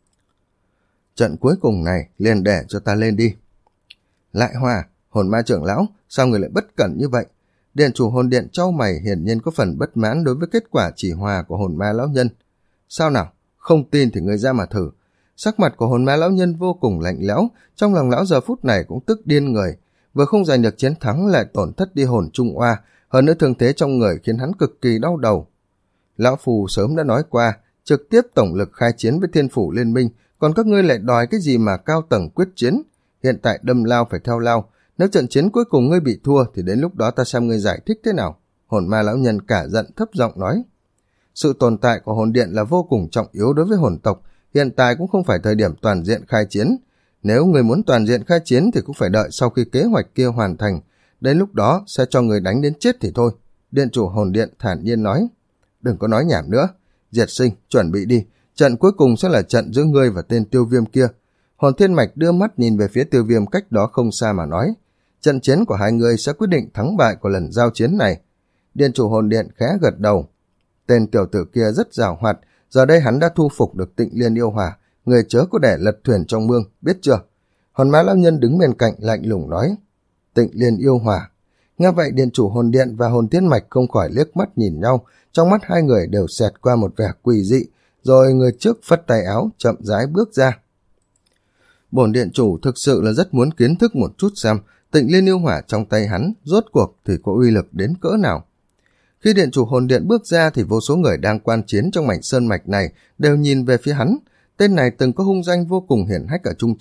Trận cuối cùng này liền để cho ta lên đi. Lại hòa, Hồn Ma trưởng lão, sao người lại bất cẩn như vậy? Điện chủ hồn điện chau mày, hiển nhiên có phần bất mãn đối với kết quả chỉ hòa của Hồn Ma lão nhân. Sao nào, không tin thì người ra mà thử. Sắc mặt của Hồn Ma lão nhân vô cùng lạnh lẽo, trong lòng lão giờ phút này cũng tức điên người, vừa không giành được chiến thắng lại tổn thất đi hồn trung oa, hơn nữa thương thế trong người khiến hắn cực kỳ đau đầu. Lão phù sớm đã nói qua, trực tiếp tổng lực khai chiến với Thiên Phủ Liên Minh, còn các ngươi lại đòi cái gì mà cao tầng quyết chiến? Hiện tại đâm lao phải theo lao, nếu trận chiến cuối cùng ngươi bị thua thì đến lúc đó ta xem ngươi giải thích thế nào. Hồn Ma lão nhân cả giận thấp giọng nói. Sự tồn tại của hồn điện là vô cùng trọng yếu đối với hồn tộc, hiện tại cũng không phải thời điểm toàn diện khai chiến. Nếu người muốn toàn diện khai chiến thì cũng phải đợi sau khi kế hoạch kia hoàn thành, đến lúc đó sẽ cho người đánh đến chết thì thôi. Điện chủ hồn điện thản nhiên nói. Đừng có nói nhảm nữa, Diệt Sinh, chuẩn bị đi, trận cuối cùng sẽ là trận giữa ngươi và tên Tiêu Viêm kia. Hồn Thiên Mạch đưa mắt nhìn về phía Tiêu Viêm cách đó không xa mà nói. Trận chiến của hai người sẽ quyết định thắng bại của lần giao chiến này. Điện chủ hồn điện khẽ gật đầu. Tên tiểu tử kia rất giàu hoạt, giờ đây hắn đã thu phục được Tịnh Liên yêu hỏa, người chớ có để lật thuyền trong mương, biết chưa? Hồn Ma lão nhân đứng bên cạnh lạnh lùng nói. Tịnh Liên yêu hỏa. Nghe vậy điện chủ hồn điện và Hồn Thiên Mạch không khỏi liếc mắt nhìn nhau, trong mắt hai người đều xẹt qua một vẻ quỷ dị, rồi người trước phất tay áo chậm rãi bước ra. Bổn điện chủ thực sự là rất muốn kiến thức một chút xem Tịnh Liên yêu hỏa trong tay hắn rốt cuộc thì có uy lực đến cỡ nào. Khi điện chủ hồn điện bước ra thì vô số người đang quan chiến trong mảnh sơn mạch này đều nhìn về phía hắn. Tên này từng có hung danh vô cùng hiển hách ở Trung Châu,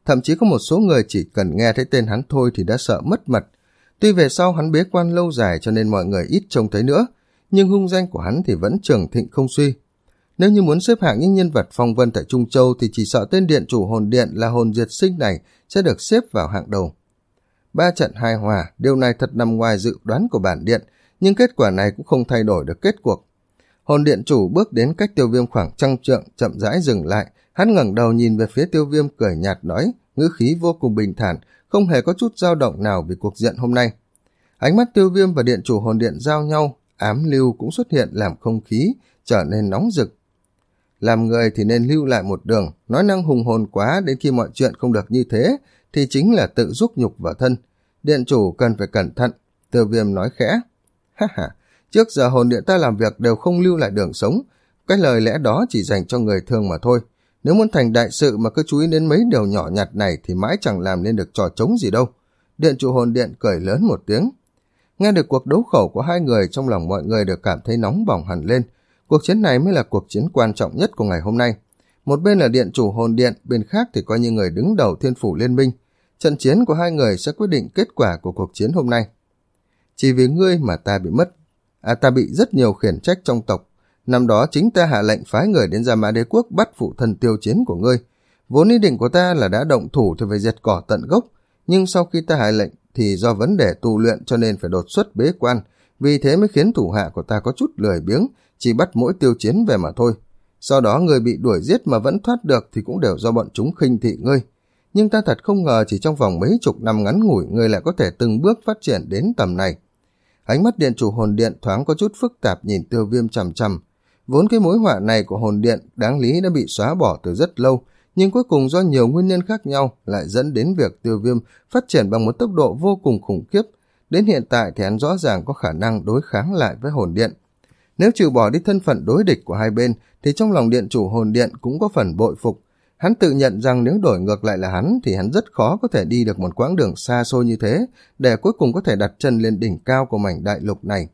thậm chí có một số người chỉ cần nghe thấy tên hắn thôi thì đã sợ mất mật. Tuy về sau hắn bế quan lâu dài cho nên mọi người ít trông thấy nữa, nhưng hung danh của hắn thì vẫn trường thịnh không suy. Nếu như muốn xếp hạng những nhân vật phong vân tại Trung Châu thì chỉ sợ tên điện chủ hồn điện là hồn diệt sinh này sẽ được xếp vào hạng đầu. Ba trận hài hòa, điều này thật nằm ngoài dự đoán của bản điện, nhưng kết quả này cũng không thay đổi được kết cuộc. Hồn điện chủ bước đến cách Tiêu Viêm khoảng trăm trượng, chậm rãi dừng lại, hắn ngẩng đầu nhìn về phía Tiêu Viêm cười nhạt nói, ngữ khí vô cùng bình thản, không hề có chút dao động nào về cuộc diện hôm nay. Ánh mắt Tiêu Viêm và điện chủ hồn điện giao nhau, ám lưu cũng xuất hiện làm không khí trở nên nóng rực. Làm người thì nên lưu lại một đường, nói năng hùng hồn quá đến khi mọi chuyện không được như thế thì chính là tự giúp nhục vào thân. Điện chủ cần phải cẩn thận, Tiêu Viêm nói khẽ. Ha ha, trước giờ hồn điện ta làm việc đều không lưu lại đường sống, cái lời lẽ đó chỉ dành cho người thường mà thôi. Nếu muốn thành đại sự mà cứ chú ý đến mấy điều nhỏ nhặt này thì mãi chẳng làm nên được trò trống gì đâu. Điện chủ hồn điện cười lớn một tiếng. Nghe được cuộc đấu khẩu của hai người, trong lòng mọi người đều cảm thấy nóng bỏng hẳn lên. Cuộc chiến này mới là cuộc chiến quan trọng nhất của ngày hôm nay. Một bên là điện chủ hồn điện, bên khác thì coi như người đứng đầu thiên phủ liên minh. Trận chiến của hai người sẽ quyết định kết quả của cuộc chiến hôm nay. Chỉ vì ngươi mà ta bị mất, à ta bị rất nhiều khiển trách trong tộc. Năm đó chính ta hạ lệnh phái người đến Gia Mã Đế Quốc bắt phụ thân tiêu chiến của ngươi. Vốn ý định của ta là đã động thủ thì phải diệt cỏ tận gốc, nhưng sau khi ta hạ lệnh thì do vấn đề tu luyện cho nên phải đột xuất bế quan, vì thế mới khiến thủ hạ của ta có chút lười biếng, chỉ bắt mỗi tiêu chiến về mà thôi. Sau đó người bị đuổi giết mà vẫn thoát được thì cũng đều do bọn chúng khinh thị ngươi. Nhưng ta thật không ngờ chỉ trong vòng mấy chục năm ngắn ngủi ngươi lại có thể từng bước phát triển đến tầm này. Ánh mắt điện chủ hồn điện thoáng có chút phức tạp nhìn Tiêu Viêm chằm chằm. Vốn cái mối họa này của hồn điện đáng lý đã bị xóa bỏ từ rất lâu, nhưng cuối cùng do nhiều nguyên nhân khác nhau lại dẫn đến việc Tiêu Viêm phát triển bằng một tốc độ vô cùng khủng khiếp. Đến hiện tại thì hắn rõ ràng có khả năng đối kháng lại với hồn điện. Nếu trừ bỏ đi thân phận đối địch của hai bên thì trong lòng điện chủ hồn điện cũng có phần bội phục. Hắn tự nhận rằng nếu đổi ngược lại là hắn thì hắn rất khó có thể đi được một quãng đường xa xôi như thế để cuối cùng có thể đặt chân lên đỉnh cao của mảnh đại lục này.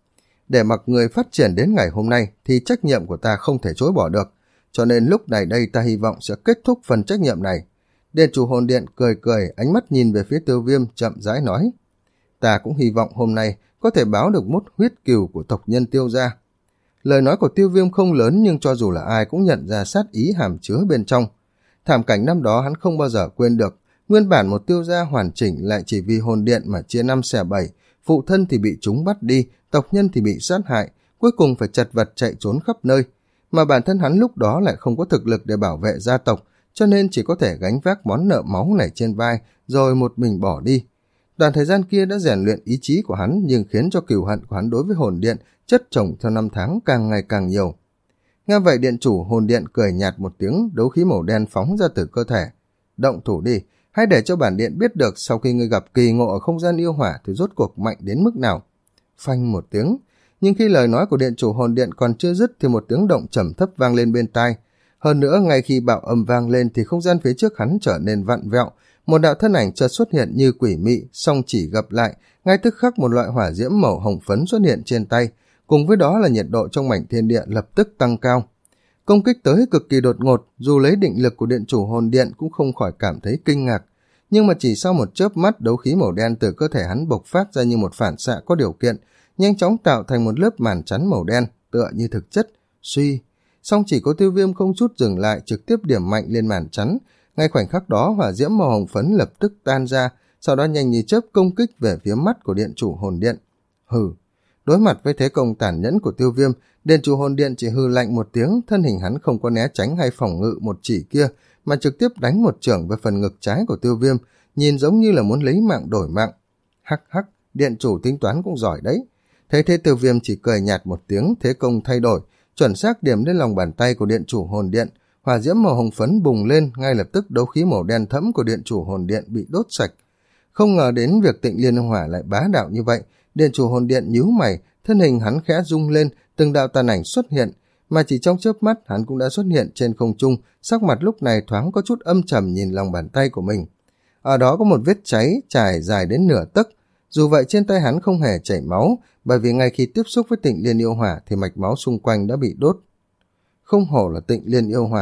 Để mặc người phát triển đến ngày hôm nay thì trách nhiệm của ta không thể chối bỏ được, cho nên lúc này đây ta hy vọng sẽ kết thúc phần trách nhiệm này. Điện chủ hồn điện cười cười, ánh mắt nhìn về phía Tiêu Viêm chậm rãi nói, ta cũng hy vọng hôm nay có thể báo được một huyết cừu của tộc nhân Tiêu gia. Lời nói của Tiêu Viêm không lớn nhưng cho dù là ai cũng nhận ra sát ý hàm chứa bên trong. Thảm cảnh năm đó hắn không bao giờ quên được, nguyên bản một Tiêu gia hoàn chỉnh lại chỉ vì hồn điện mà chia năm xẻ bảy, phụ thân thì bị chúng bắt đi, tộc nhân thì bị sát hại, cuối cùng phải chật vật chạy trốn khắp nơi, mà bản thân hắn lúc đó lại không có thực lực để bảo vệ gia tộc, cho nên chỉ có thể gánh vác món nợ máu này trên vai, rồi một mình bỏ đi. Đoạn thời gian kia đã rèn luyện ý chí của hắn, nhưng khiến cho cừu hận của hắn đối với hồn điện chất chồng theo năm tháng càng ngày càng nhiều. Nghe vậy điện chủ hồn điện cười nhạt một tiếng, đấu khí màu đen phóng ra từ cơ thể. Động thủ đi, hãy để cho bản điện biết được sau khi ngươi gặp kỳ ngộ ở không gian yêu hỏa thì rốt cuộc mạnh đến mức nào. Phanh một tiếng, nhưng khi lời nói của điện chủ hồn điện còn chưa dứt thì một tiếng động trầm thấp vang lên bên tai. Hơn nữa, ngay khi bạo âm vang lên thì không gian phía trước hắn trở nên vặn vẹo, một đạo thân ảnh chợt xuất hiện như quỷ mị, song chỉ gặp lại, ngay tức khắc một loại hỏa diễm màu hồng phấn xuất hiện trên tay, cùng với đó là nhiệt độ trong mảnh thiên địa lập tức tăng cao. Công kích tới cực kỳ đột ngột, dù lấy định lực của điện chủ hồn điện cũng không khỏi cảm thấy kinh ngạc, nhưng mà chỉ sau một chớp mắt, đấu khí màu đen từ cơ thể hắn bộc phát ra như một phản xạ có điều kiện, nhanh chóng tạo thành một lớp màn chắn màu đen, tựa như thực chất. Suy, song chỉ có Tiêu Viêm không chút dừng lại, trực tiếp điểm mạnh lên màn chắn. Ngay khoảnh khắc đó, hỏa diễm màu hồng phấn lập tức tan ra, sau đó nhanh như chớp công kích về phía mắt của điện chủ hồn điện. Hừ, đối mặt với thế công tàn nhẫn của Tiêu Viêm, điện chủ hồn điện chỉ hừ lạnh một tiếng, thân hình hắn không có né tránh hay phòng ngự một chỉ kia, mà trực tiếp đánh một chưởng về phần ngực trái của Tiêu Viêm, nhìn giống như là muốn lấy mạng đổi mạng. Hắc hắc, điện chủ tính toán cũng giỏi đấy. Thấy thế Tiêu Viêm chỉ cười nhạt một tiếng, thế công thay đổi, chuẩn xác điểm lên lòng bàn tay của điện chủ hồn điện, hỏa diễm màu hồng phấn bùng lên, ngay lập tức đấu khí màu đen thẫm của điện chủ hồn điện bị đốt sạch. Không ngờ đến việc Tịnh Liên Hỏa lại bá đạo như vậy, điện chủ hồn điện nhíu mày, thân hình hắn khẽ rung lên, từng đạo tàn ảnh xuất hiện, mà chỉ trong chớp mắt hắn cũng đã xuất hiện trên không trung, sắc mặt lúc này thoáng có chút âm trầm nhìn lòng bàn tay của mình. Ở đó có một vết cháy trải dài đến nửa tấc, dù vậy trên tay hắn không hề chảy máu, bởi vì ngay khi tiếp xúc với Tịnh Liên Yêu Hỏa thì mạch máu xung quanh đã bị đốt. Không hổ là Tịnh Liên Yêu Hỏa,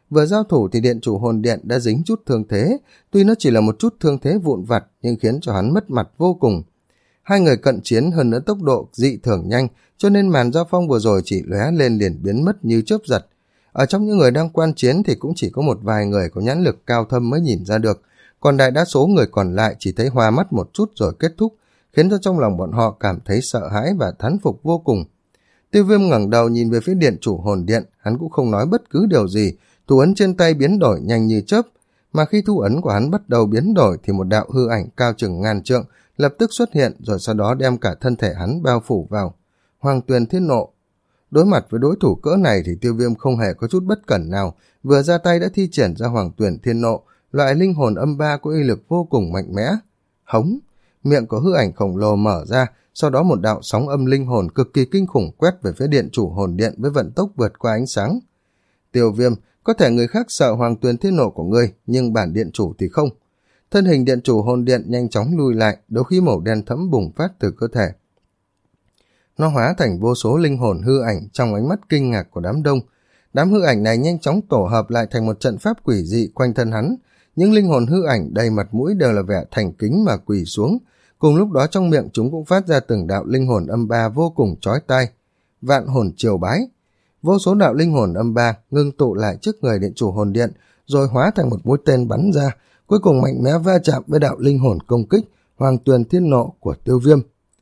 Vừa giao thủ thì điện chủ hồn điện đã dính chút thương thế, tuy nó chỉ là một chút thương thế vụn vặt nhưng khiến cho hắn mất mặt vô cùng. Hai người cận chiến hơn nữa tốc độ dị thường nhanh, cho nên màn giao phong vừa rồi chỉ lóe lên liền biến mất như chớp giật. Ở trong những người đang quan chiến thì cũng chỉ có một vài người có nhãn lực cao thâm mới nhìn ra được, còn đại đa số người còn lại chỉ thấy hoa mắt một chút rồi kết thúc, khiến cho trong lòng bọn họ cảm thấy sợ hãi và thán phục vô cùng. Tiêu Viêm ngẩng đầu nhìn về phía điện chủ hồn điện, hắn cũng không nói bất cứ điều gì, thủ ấn trên tay biến đổi nhanh như chớp, mà khi thủ ấn của hắn bắt đầu biến đổi thì một đạo hư ảnh cao chừng ngàn trượng lập tức xuất hiện, rồi sau đó đem cả thân thể hắn bao phủ vào. Hoàng Tuyền Thiên Nộ. Đối mặt với đối thủ cỡ này thì Tiêu Viêm không hề có chút bất cẩn nào, vừa ra tay đã thi triển ra Hoàng Tuyền Thiên Nộ, loại linh hồn âm ba có uy lực vô cùng mạnh mẽ. Hống, miệng của hư ảnh khổng lồ mở ra, sau đó một đạo sóng âm linh hồn cực kỳ kinh khủng quét về phía điện chủ hồn điện với vận tốc vượt qua ánh sáng. Tiêu Viêm, có thể người khác sợ Hoàng Tuyền Thiên Nộ của ngươi, nhưng bản điện chủ thì không. Thân hình điện chủ hồn điện nhanh chóng lùi lại, đấu khí màu đen thẫm bùng phát từ cơ thể. Nó hóa thành vô số linh hồn hư ảnh trong ánh mắt kinh ngạc của đám đông. Đám hư ảnh này nhanh chóng tổ hợp lại thành một trận pháp quỷ dị quanh thân hắn. Những linh hồn hư ảnh đầy mặt mũi đều là vẻ thành kính mà quỳ xuống. Cùng lúc đó trong miệng chúng cũng phát ra từng đạo linh hồn âm ba vô cùng chói tai. Vạn hồn triều bái. Vô số đạo linh hồn âm ba ngưng tụ lại trước người điện chủ hồn điện, rồi hóa thành một mũi tên bắn ra, cuối cùng mạnh mẽ va chạm với đạo linh hồn công kích Hoàng Tuyền Thiên Nộ của Tiêu Viêm.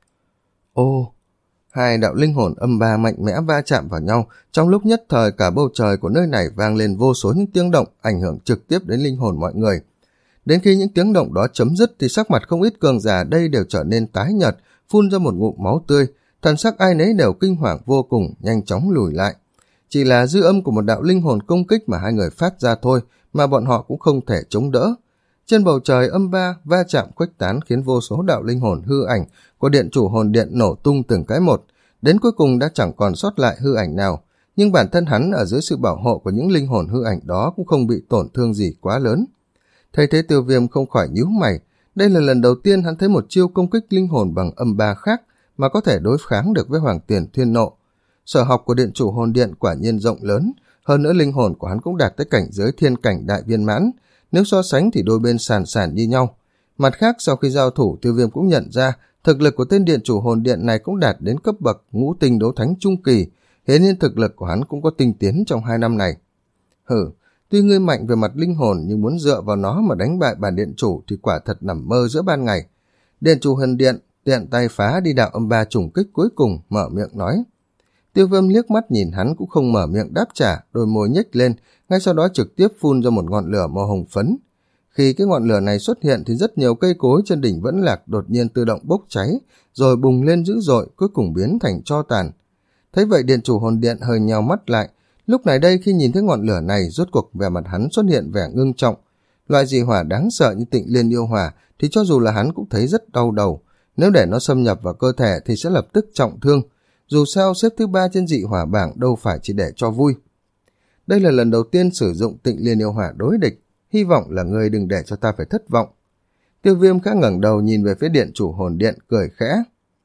Ô, hai đạo linh hồn âm ba mạnh mẽ va chạm vào nhau, trong lúc nhất thời cả bầu trời của nơi này vang lên vô số những tiếng động ảnh hưởng trực tiếp đến linh hồn mọi người. Đến khi những tiếng động đó chấm dứt thì sắc mặt không ít cường giả đây đều trở nên tái nhợt, phun ra một ngụm máu tươi, thần sắc ai nấy đều kinh hoàng vô cùng, nhanh chóng lùi lại. Chỉ là dư âm của một đạo linh hồn công kích mà hai người phát ra thôi mà bọn họ cũng không thể chống đỡ. Trên bầu trời âm ba va chạm khuếch tán khiến vô số đạo linh hồn hư ảnh của điện chủ hồn điện nổ tung từng cái một, đến cuối cùng đã chẳng còn sót lại hư ảnh nào, nhưng bản thân hắn ở dưới sự bảo hộ của những linh hồn hư ảnh đó cũng không bị tổn thương gì quá lớn. Thấy thế Tiêu Viêm không khỏi nhíu mày, đây là lần đầu tiên hắn thấy một chiêu công kích linh hồn bằng âm ba khác mà có thể đối kháng được với Hoàng Tuyền Thiên Nộ. Sở học của điện chủ hồn điện quả nhiên rộng lớn, hơn nữa linh hồn của hắn cũng đạt tới cảnh giới thiên cảnh đại viên mãn, nếu so sánh thì đôi bên sàn sàn như nhau. Mặt khác, sau khi giao thủ, Tiêu Viêm cũng nhận ra thực lực của tên điện chủ hồn điện này cũng đạt đến cấp bậc ngũ tinh đấu thánh trung kỳ, hiển nhiên thực lực của hắn cũng có tinh tiến trong hai năm này. Hử, tuy ngươi mạnh về mặt linh hồn nhưng muốn dựa vào nó mà đánh bại bản điện chủ thì quả thật nằm mơ giữa ban ngày. Điện chủ hồn điện tiện tay phá đi đạo âm ba trùng kích cuối cùng, mở miệng nói. Tiêu Viêm liếc mắt nhìn hắn cũng không mở miệng đáp trả, đôi môi nhếch lên, ngay sau đó trực tiếp phun ra một ngọn lửa màu hồng phấn. Khi cái ngọn lửa này xuất hiện thì rất nhiều cây cối trên đỉnh Vẫn Lạc đột nhiên tự động bốc cháy, rồi bùng lên dữ dội, cuối cùng biến thành tro tàn. Thấy vậy điện chủ hồn điện hơi nheo mắt lại, lúc này đây khi nhìn thấy ngọn lửa này rốt cuộc vẻ mặt hắn xuất hiện vẻ ngưng trọng. Loại dị hỏa đáng sợ như Tịnh Liên yêu hỏa thì cho dù là hắn cũng thấy rất đau đầu, nếu để nó xâm nhập vào cơ thể thì sẽ lập tức trọng thương. Dù sao xếp thứ ba trên dị hỏa bảng đâu phải chỉ để cho vui. Đây là lần đầu tiên sử dụng Tịnh Liên yêu hỏa đối địch, hy vọng là ngươi đừng để cho ta phải thất vọng. Tiêu Viêm khẽ ngẩng đầu nhìn về phía điện chủ hồn điện, cười khẽ.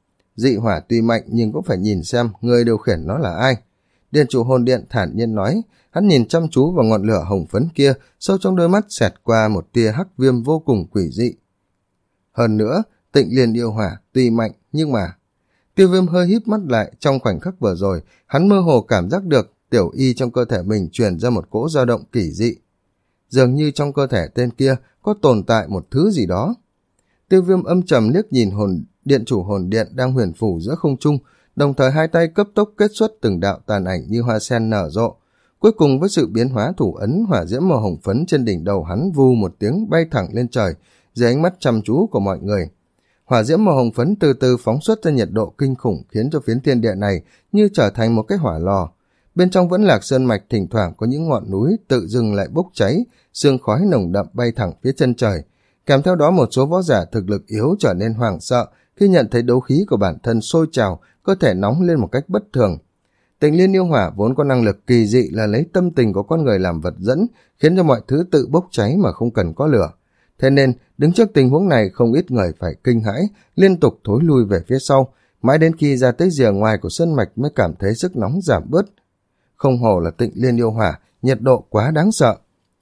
Dị hỏa tuy mạnh nhưng cũng phải nhìn xem người điều khiển nó là ai. Điện chủ hồn điện thản nhiên nói, hắn nhìn chăm chú vào ngọn lửa hồng phấn kia, sâu trong đôi mắt xẹt qua một tia hắc viêm vô cùng quỷ dị. Hơn nữa, Tịnh Liên yêu hỏa tuy mạnh nhưng mà... Tiêu Viêm hơi híp mắt lại, trong khoảnh khắc vừa rồi, hắn mơ hồ cảm giác được tiểu y trong cơ thể mình truyền ra một cỗ dao động kỳ dị. Dường như trong cơ thể tên kia có tồn tại một thứ gì đó. Tiêu Viêm âm trầm liếc nhìn hồn điện chủ hồn điện đang huyền phù giữa không trung, đồng thời hai tay cấp tốc kết xuất từng đạo tàn ảnh như hoa sen nở rộ. Cuối cùng với sự biến hóa thủ ấn, hỏa diễm màu hồng phấn trên đỉnh đầu hắn vù một tiếng bay thẳng lên trời, dưới ánh mắt chăm chú của mọi người. Hỏa diễm màu hồng phấn từ từ phóng xuất ra nhiệt độ kinh khủng, khiến cho phiến thiên địa này như trở thành một cái hỏa lò. Bên trong Vẫn Lạc sơn mạch thỉnh thoảng có những ngọn núi tự dưng lại bốc cháy, sương khói nồng đậm bay thẳng phía chân trời. Kèm theo đó một số võ giả thực lực yếu trở nên hoảng sợ khi nhận thấy đấu khí của bản thân sôi trào, cơ thể nóng lên một cách bất thường. Tịnh Liên yêu hỏa vốn có năng lực kỳ dị là lấy tâm tình của con người làm vật dẫn, khiến cho mọi thứ tự bốc cháy mà không cần có lửa. Thế nên, đứng trước tình huống này không ít người phải kinh hãi, liên tục thối lui về phía sau, mãi đến khi ra tới rìa ngoài của sơn mạch mới cảm thấy sức nóng giảm bớt. Không hổ là Tịnh Liên yêu hỏa, nhiệt độ quá đáng sợ.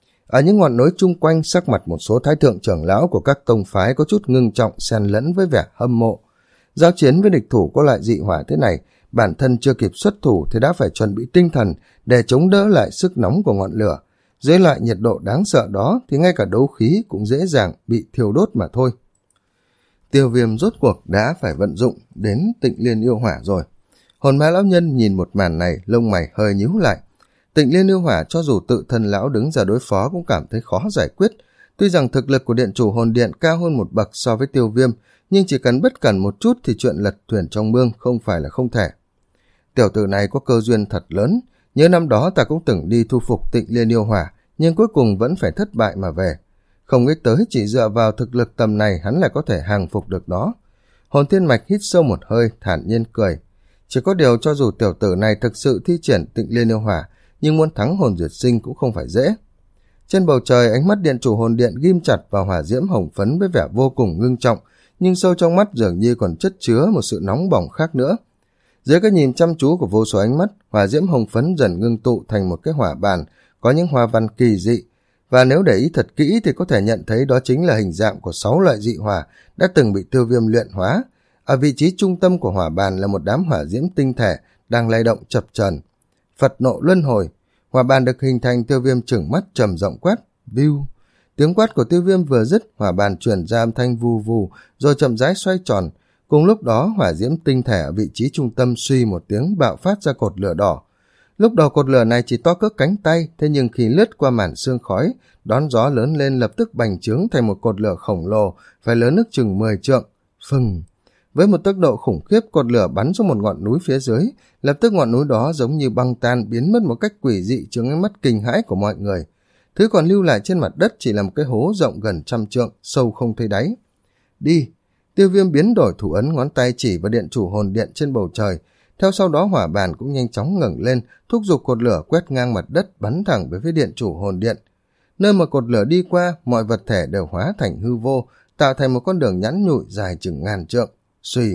Ở những ngọn núi chung quanh, sắc mặt một số thái thượng trưởng lão của các tông phái có chút ngưng trọng xen lẫn với vẻ hâm mộ. Giao chiến với địch thủ có loại dị hỏa thế này, bản thân chưa kịp xuất thủ thì đã phải chuẩn bị tinh thần để chống đỡ lại sức nóng của ngọn lửa. Dưới loại nhiệt độ đáng sợ đó thì ngay cả đấu khí cũng dễ dàng bị thiêu đốt mà thôi. Tiêu Viêm rốt cuộc đã phải vận dụng đến Tịnh Liên yêu hỏa rồi. Hồn ma lão nhân nhìn một màn này, lông mày hơi nhíu lại. Tịnh Liên yêu hỏa cho dù tự thân lão đứng ra đối phó cũng cảm thấy khó giải quyết. Tuy rằng thực lực của điện chủ hồn điện cao hơn một bậc so với Tiêu Viêm, nhưng chỉ cần bất cẩn một chút thì chuyện lật thuyền trong mương không phải là không thể. Tiểu tử này có cơ duyên thật lớn, nhớ năm đó ta cũng từng đi thu phục Tịnh Liên yêu hỏa, nhưng cuối cùng vẫn phải thất bại mà về. Không nghĩ tới chỉ dựa vào thực lực tầm này hắn lại có thể hàng phục được nó. Hồn Thiên Mạch hít sâu một hơi, thản nhiên cười. Chỉ có điều cho dù tiểu tử này thực sự thi triển Tịnh Liên yêu hỏa, nhưng muốn thắng hồn duyệt sinh cũng không phải dễ. Trên bầu trời, ánh mắt điện chủ hồn điện ghim chặt vào hỏa diễm hồng phấn với vẻ vô cùng ngưng trọng, nhưng sâu trong mắt dường như còn chất chứa một sự nóng bỏng khác nữa. Dưới cái nhìn chăm chú của vô số ánh mắt, hỏa diễm hồng phấn dần ngưng tụ thành một cái hỏa bàn, có những hoa văn kỳ dị, và nếu để ý thật kỹ thì có thể nhận thấy đó chính là hình dạng của sáu loại dị hỏa đã từng bị Tiêu Viêm luyện hóa. Ở vị trí trung tâm của hỏa bàn là một đám hỏa diễm tinh thể đang lay động chập chờn. Phật nộ luân hồi, hỏa bàn được hình thành. Tiêu Viêm trừng mắt trầm giọng quát, "View!" Tiếng quát của Tiêu Viêm vừa dứt, hỏa bàn truyền ra âm thanh vù vù, rồi chậm rãi xoay tròn. Cùng lúc đó, hỏa diễm tinh thể ở vị trí trung tâm suy một tiếng bạo phát ra cột lửa đỏ. Lúc đầu cột lửa này chỉ to cỡ cánh tay, thế nhưng khi lướt qua màn sương khói, đón gió lớn lên lập tức bành trướng thành một cột lửa khổng lồ, phải lớn nước chừng mười trượng. Phừng! Với một tốc độ khủng khiếp, cột lửa bắn xuống một ngọn núi phía dưới, lập tức ngọn núi đó giống như băng tan, biến mất một cách quỷ dị trước ánh mắt kinh hãi của mọi người. Thứ còn lưu lại trên mặt đất chỉ là một cái hố rộng gần trăm trượng, sâu không thấy đáy. Đi! Tiêu Viêm biến đổi thủ ấn, ngón tay chỉ vào điện chủ hồn điện trên bầu trời. Theo sau đó hỏa bàn cũng nhanh chóng ngẩng lên, thúc giục cột lửa quét ngang mặt đất, bắn thẳng về phía điện chủ hồn điện. Nơi mà cột lửa đi qua, mọi vật thể đều hóa thành hư vô, tạo thành một con đường nhẵn nhụi dài chừng ngàn trượng. Xuy!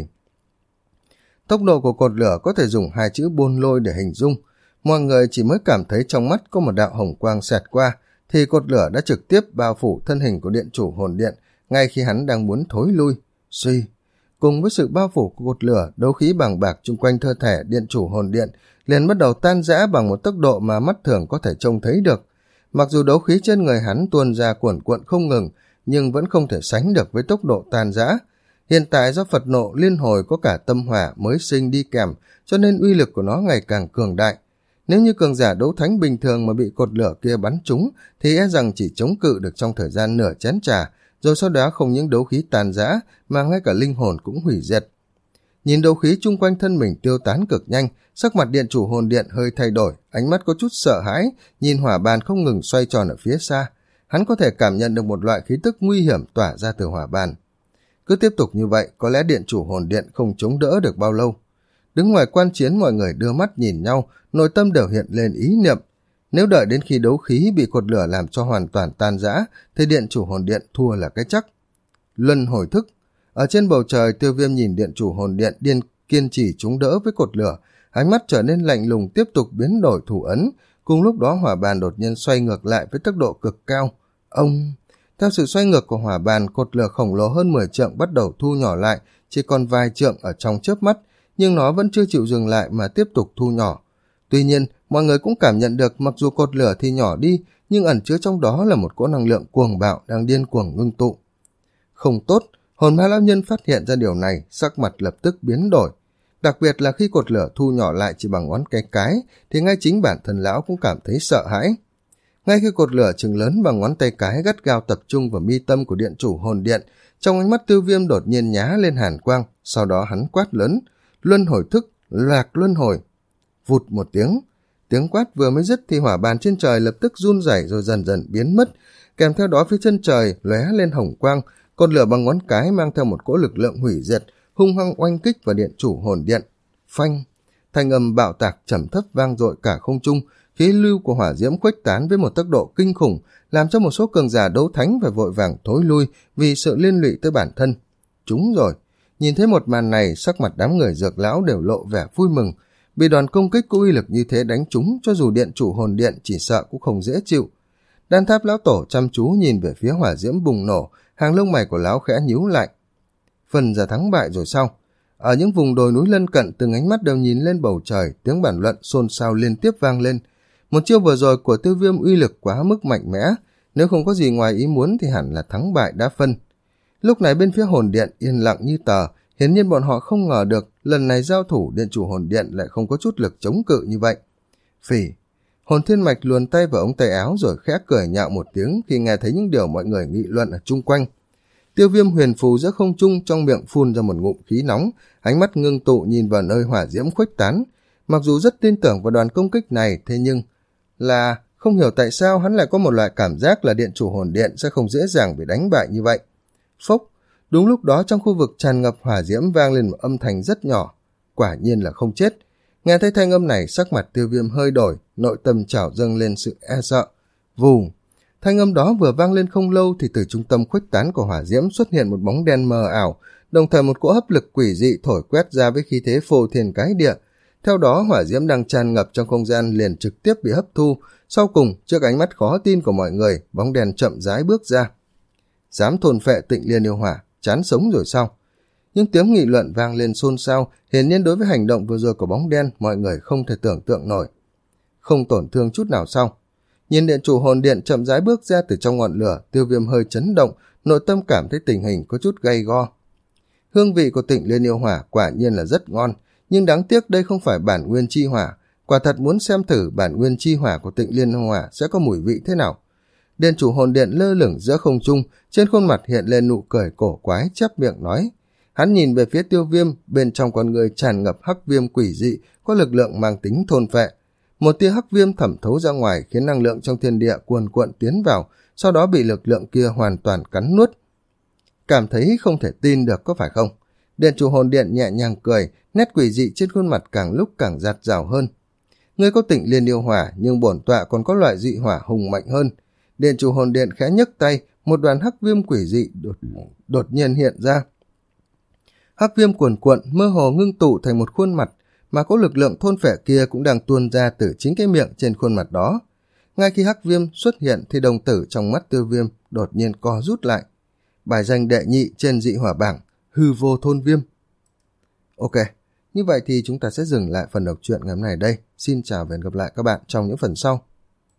Tốc độ của cột lửa có thể dùng hai chữ buôn lôi để hình dung. Mọi người chỉ mới cảm thấy trong mắt có một đạo hồng quang xẹt qua, thì cột lửa đã trực tiếp bao phủ thân hình của điện chủ hồn điện, ngay khi hắn đang muốn thối lui. Xuy! Cùng với sự bao phủ của cột lửa, đấu khí bàng bạc chung quanh cơ thể điện chủ hồn điện liền bắt đầu tan rã bằng một tốc độ mà mắt thường có thể trông thấy được. Mặc dù đấu khí trên người hắn tuôn ra cuồn cuộn không ngừng, nhưng vẫn không thể sánh được với tốc độ tan rã. Hiện tại do Phật nộ liên hồi có cả tâm hỏa mới sinh đi kèm, cho nên uy lực của nó ngày càng cường đại. Nếu như cường giả đấu thánh bình thường mà bị cột lửa kia bắn trúng, thì e rằng chỉ chống cự được trong thời gian nửa chén trà, rồi sau đó không những đấu khí tàn rã mà ngay cả linh hồn cũng hủy diệt. Nhìn đấu khí chung quanh thân mình tiêu tán cực nhanh, sắc mặt điện chủ hồn điện hơi thay đổi, ánh mắt có chút sợ hãi, nhìn hỏa bàn không ngừng xoay tròn ở phía xa. Hắn có thể cảm nhận được một loại khí tức nguy hiểm tỏa ra từ hỏa bàn. Cứ tiếp tục như vậy, có lẽ điện chủ hồn điện không chống đỡ được bao lâu. Đứng ngoài quan chiến, mọi người đưa mắt nhìn nhau, nội tâm đều hiện lên ý niệm. Nếu đợi đến khi đấu khí bị cột lửa làm cho hoàn toàn tan rã, thì điện chủ hồn điện thua là cái chắc. Luân hồi thức. Ở trên bầu trời, Tiêu Viêm nhìn điện chủ hồn điện điên kiên trì chống đỡ với cột lửa, ánh mắt trở nên lạnh lùng, tiếp tục biến đổi thủ ấn. Cùng lúc đó hỏa bàn đột nhiên xoay ngược lại với tốc độ cực cao. Ông... Theo sự xoay ngược của hỏa bàn, cột lửa khổng lồ hơn mười trượng bắt đầu thu nhỏ lại, chỉ còn vài trượng ở trong chớp mắt, nhưng nó vẫn chưa chịu dừng lại mà tiếp tục thu nhỏ. Tuy nhiên, mọi người cũng cảm nhận được mặc dù cột lửa thì nhỏ đi, nhưng ẩn chứa trong đó là một cỗ năng lượng cuồng bạo đang điên cuồng ngưng tụ. Không tốt, hồn ma lão nhân phát hiện ra điều này, sắc mặt lập tức biến đổi. Đặc biệt là khi cột lửa thu nhỏ lại chỉ bằng ngón cái cái, thì ngay chính bản thân lão cũng cảm thấy sợ hãi. Ngay khi cột lửa chừng lớn bằng ngón tay cái gắt gao tập trung vào mi tâm của điện chủ hồn điện, trong ánh mắt Tiêu Viêm đột nhiên nhá lên hàn quang, sau đó hắn quát lớn, luân hồi thức, lạc luân hồi. Vụt một tiếng, tiếng quát vừa mới dứt thì hỏa bàn trên trời lập tức run rẩy rồi dần dần biến mất, kèm theo đó phía chân trời lóe lên hồng quang, cột lửa bằng ngón cái mang theo một cỗ lực lượng hủy diệt, hung hăng oanh kích vào điện chủ hồn điện. Phanh, thanh âm bạo tạc trầm thấp vang dội cả không trung, khí lưu của hỏa diễm khuếch tán với một tốc độ kinh khủng, làm cho một số cường giả đấu thánh phải vội vàng thối lui vì sự liên lụy tới bản thân. Chúng rồi. Nhìn thấy một màn này, sắc mặt đám người dược lão đều lộ vẻ vui mừng. Bị đòn công kích có uy lực như thế đánh trúng, cho dù điện chủ hồn điện chỉ sợ cũng không dễ chịu. Đan Tháp lão tổ chăm chú nhìn về phía hỏa diễm bùng nổ, hàng lông mày của lão khẽ nhíu lại. Phần ra thắng bại rồi sao? Ở những vùng đồi núi lân cận, từng ánh mắt đều nhìn lên bầu trời, tiếng bàn luận xôn xao liên tiếp vang lên. Một chiêu vừa rồi của Tiêu Viêm uy lực quá mức mạnh mẽ, nếu không có gì ngoài ý muốn thì hẳn là thắng bại đã phân. Lúc này bên phía hồn điện yên lặng như tờ, hiển nhiên bọn họ không ngờ được lần này giao thủ điện chủ hồn điện lại không có chút lực chống cự như vậy. Phỉ! Hồn Thiên Mạch luồn tay vào ống tay áo rồi khẽ cười nhạo một tiếng khi nghe thấy những điều mọi người nghị luận ở chung quanh. Tiêu Viêm huyền phù giữa không trung, trong miệng phun ra một ngụm khí nóng, ánh mắt ngưng tụ nhìn vào nơi hỏa diễm khuếch tán. Mặc dù rất tin tưởng vào đoàn công kích này, thế nhưng là không hiểu tại sao hắn lại có một loại cảm giác là điện chủ hồn điện sẽ không dễ dàng bị đánh bại như vậy. Phốc! Đúng lúc đó trong khu vực tràn ngập hỏa diễm vang lên một âm thanh rất nhỏ. Quả nhiên là không chết. Nghe thấy thanh âm này, sắc mặt Tiêu Viêm hơi đổi, nội tâm trào dâng lên sự e sợ. Vù! Thanh âm đó vừa vang lên không lâu thì từ trung tâm khuếch tán của hỏa diễm xuất hiện một bóng đen mờ ảo, đồng thời một cỗ hấp lực quỷ dị thổi quét ra với khí thế phô thiên cái địa. Theo đó hỏa diễm đang tràn ngập trong không gian liền trực tiếp bị hấp thu. Sau cùng, trước ánh mắt khó tin của mọi người, bóng đen chậm rãi bước ra. Dám thôn phệ Tịnh Liên yêu hỏa, chán sống rồi sao? Những tiếng nghị luận vang lên xôn xao, hiển nhiên đối với hành động vừa rồi của bóng đen, mọi người không thể tưởng tượng nổi. Không tổn thương chút nào sao? Nhìn điện chủ hồn điện chậm rãi bước ra từ trong ngọn lửa, Tiêu Viêm hơi chấn động, nội tâm cảm thấy tình hình có chút gay go. Hương vị của Tịnh Liên yêu hỏa quả nhiên là rất ngon, nhưng đáng tiếc đây không phải bản nguyên chi hỏa. Quả thật muốn xem thử bản nguyên chi hỏa của Tịnh Liên yêu hỏa sẽ có mùi vị thế nào. Điện chủ hồn điện lơ lửng giữa không trung, trên khuôn mặt hiện lên nụ cười cổ quái, chép miệng nói. Hắn nhìn về phía Tiêu Viêm, bên trong con người tràn ngập hắc viêm quỷ dị, có lực lượng mang tính thôn phệ. Một tia hắc viêm thẩm thấu ra ngoài khiến năng lượng trong thiên địa cuồn cuộn tiến vào, sau đó bị lực lượng kia hoàn toàn cắn nuốt. Cảm thấy không thể tin được có phải không? Điện chủ hồn điện nhẹ nhàng cười, nét quỷ dị trên khuôn mặt càng lúc càng dạt dào hơn. Ngươi có Tịnh Liên yêu hỏa, nhưng bổn tọa còn có loại dị hỏa hùng mạnh hơn. Điện chủ hồn điện khẽ nhấc tay, một đoàn hắc viêm quỷ dị đột, đột nhiên hiện ra. Hắc viêm cuồn cuộn mơ hồ ngưng tụ thành một khuôn mặt, mà có lực lượng thôn phệ kia cũng đang tuôn ra từ chính cái miệng trên khuôn mặt đó. Ngay khi hắc viêm xuất hiện thì đồng tử trong mắt Tiêu Viêm đột nhiên co rút lại. Bài danh đệ nhị trên dị hỏa bảng, hư vô thôn viêm. Ok, như vậy thì chúng ta sẽ dừng lại phần đọc truyện ngày hôm nay đây. Xin chào và hẹn gặp lại các bạn trong những phần sau.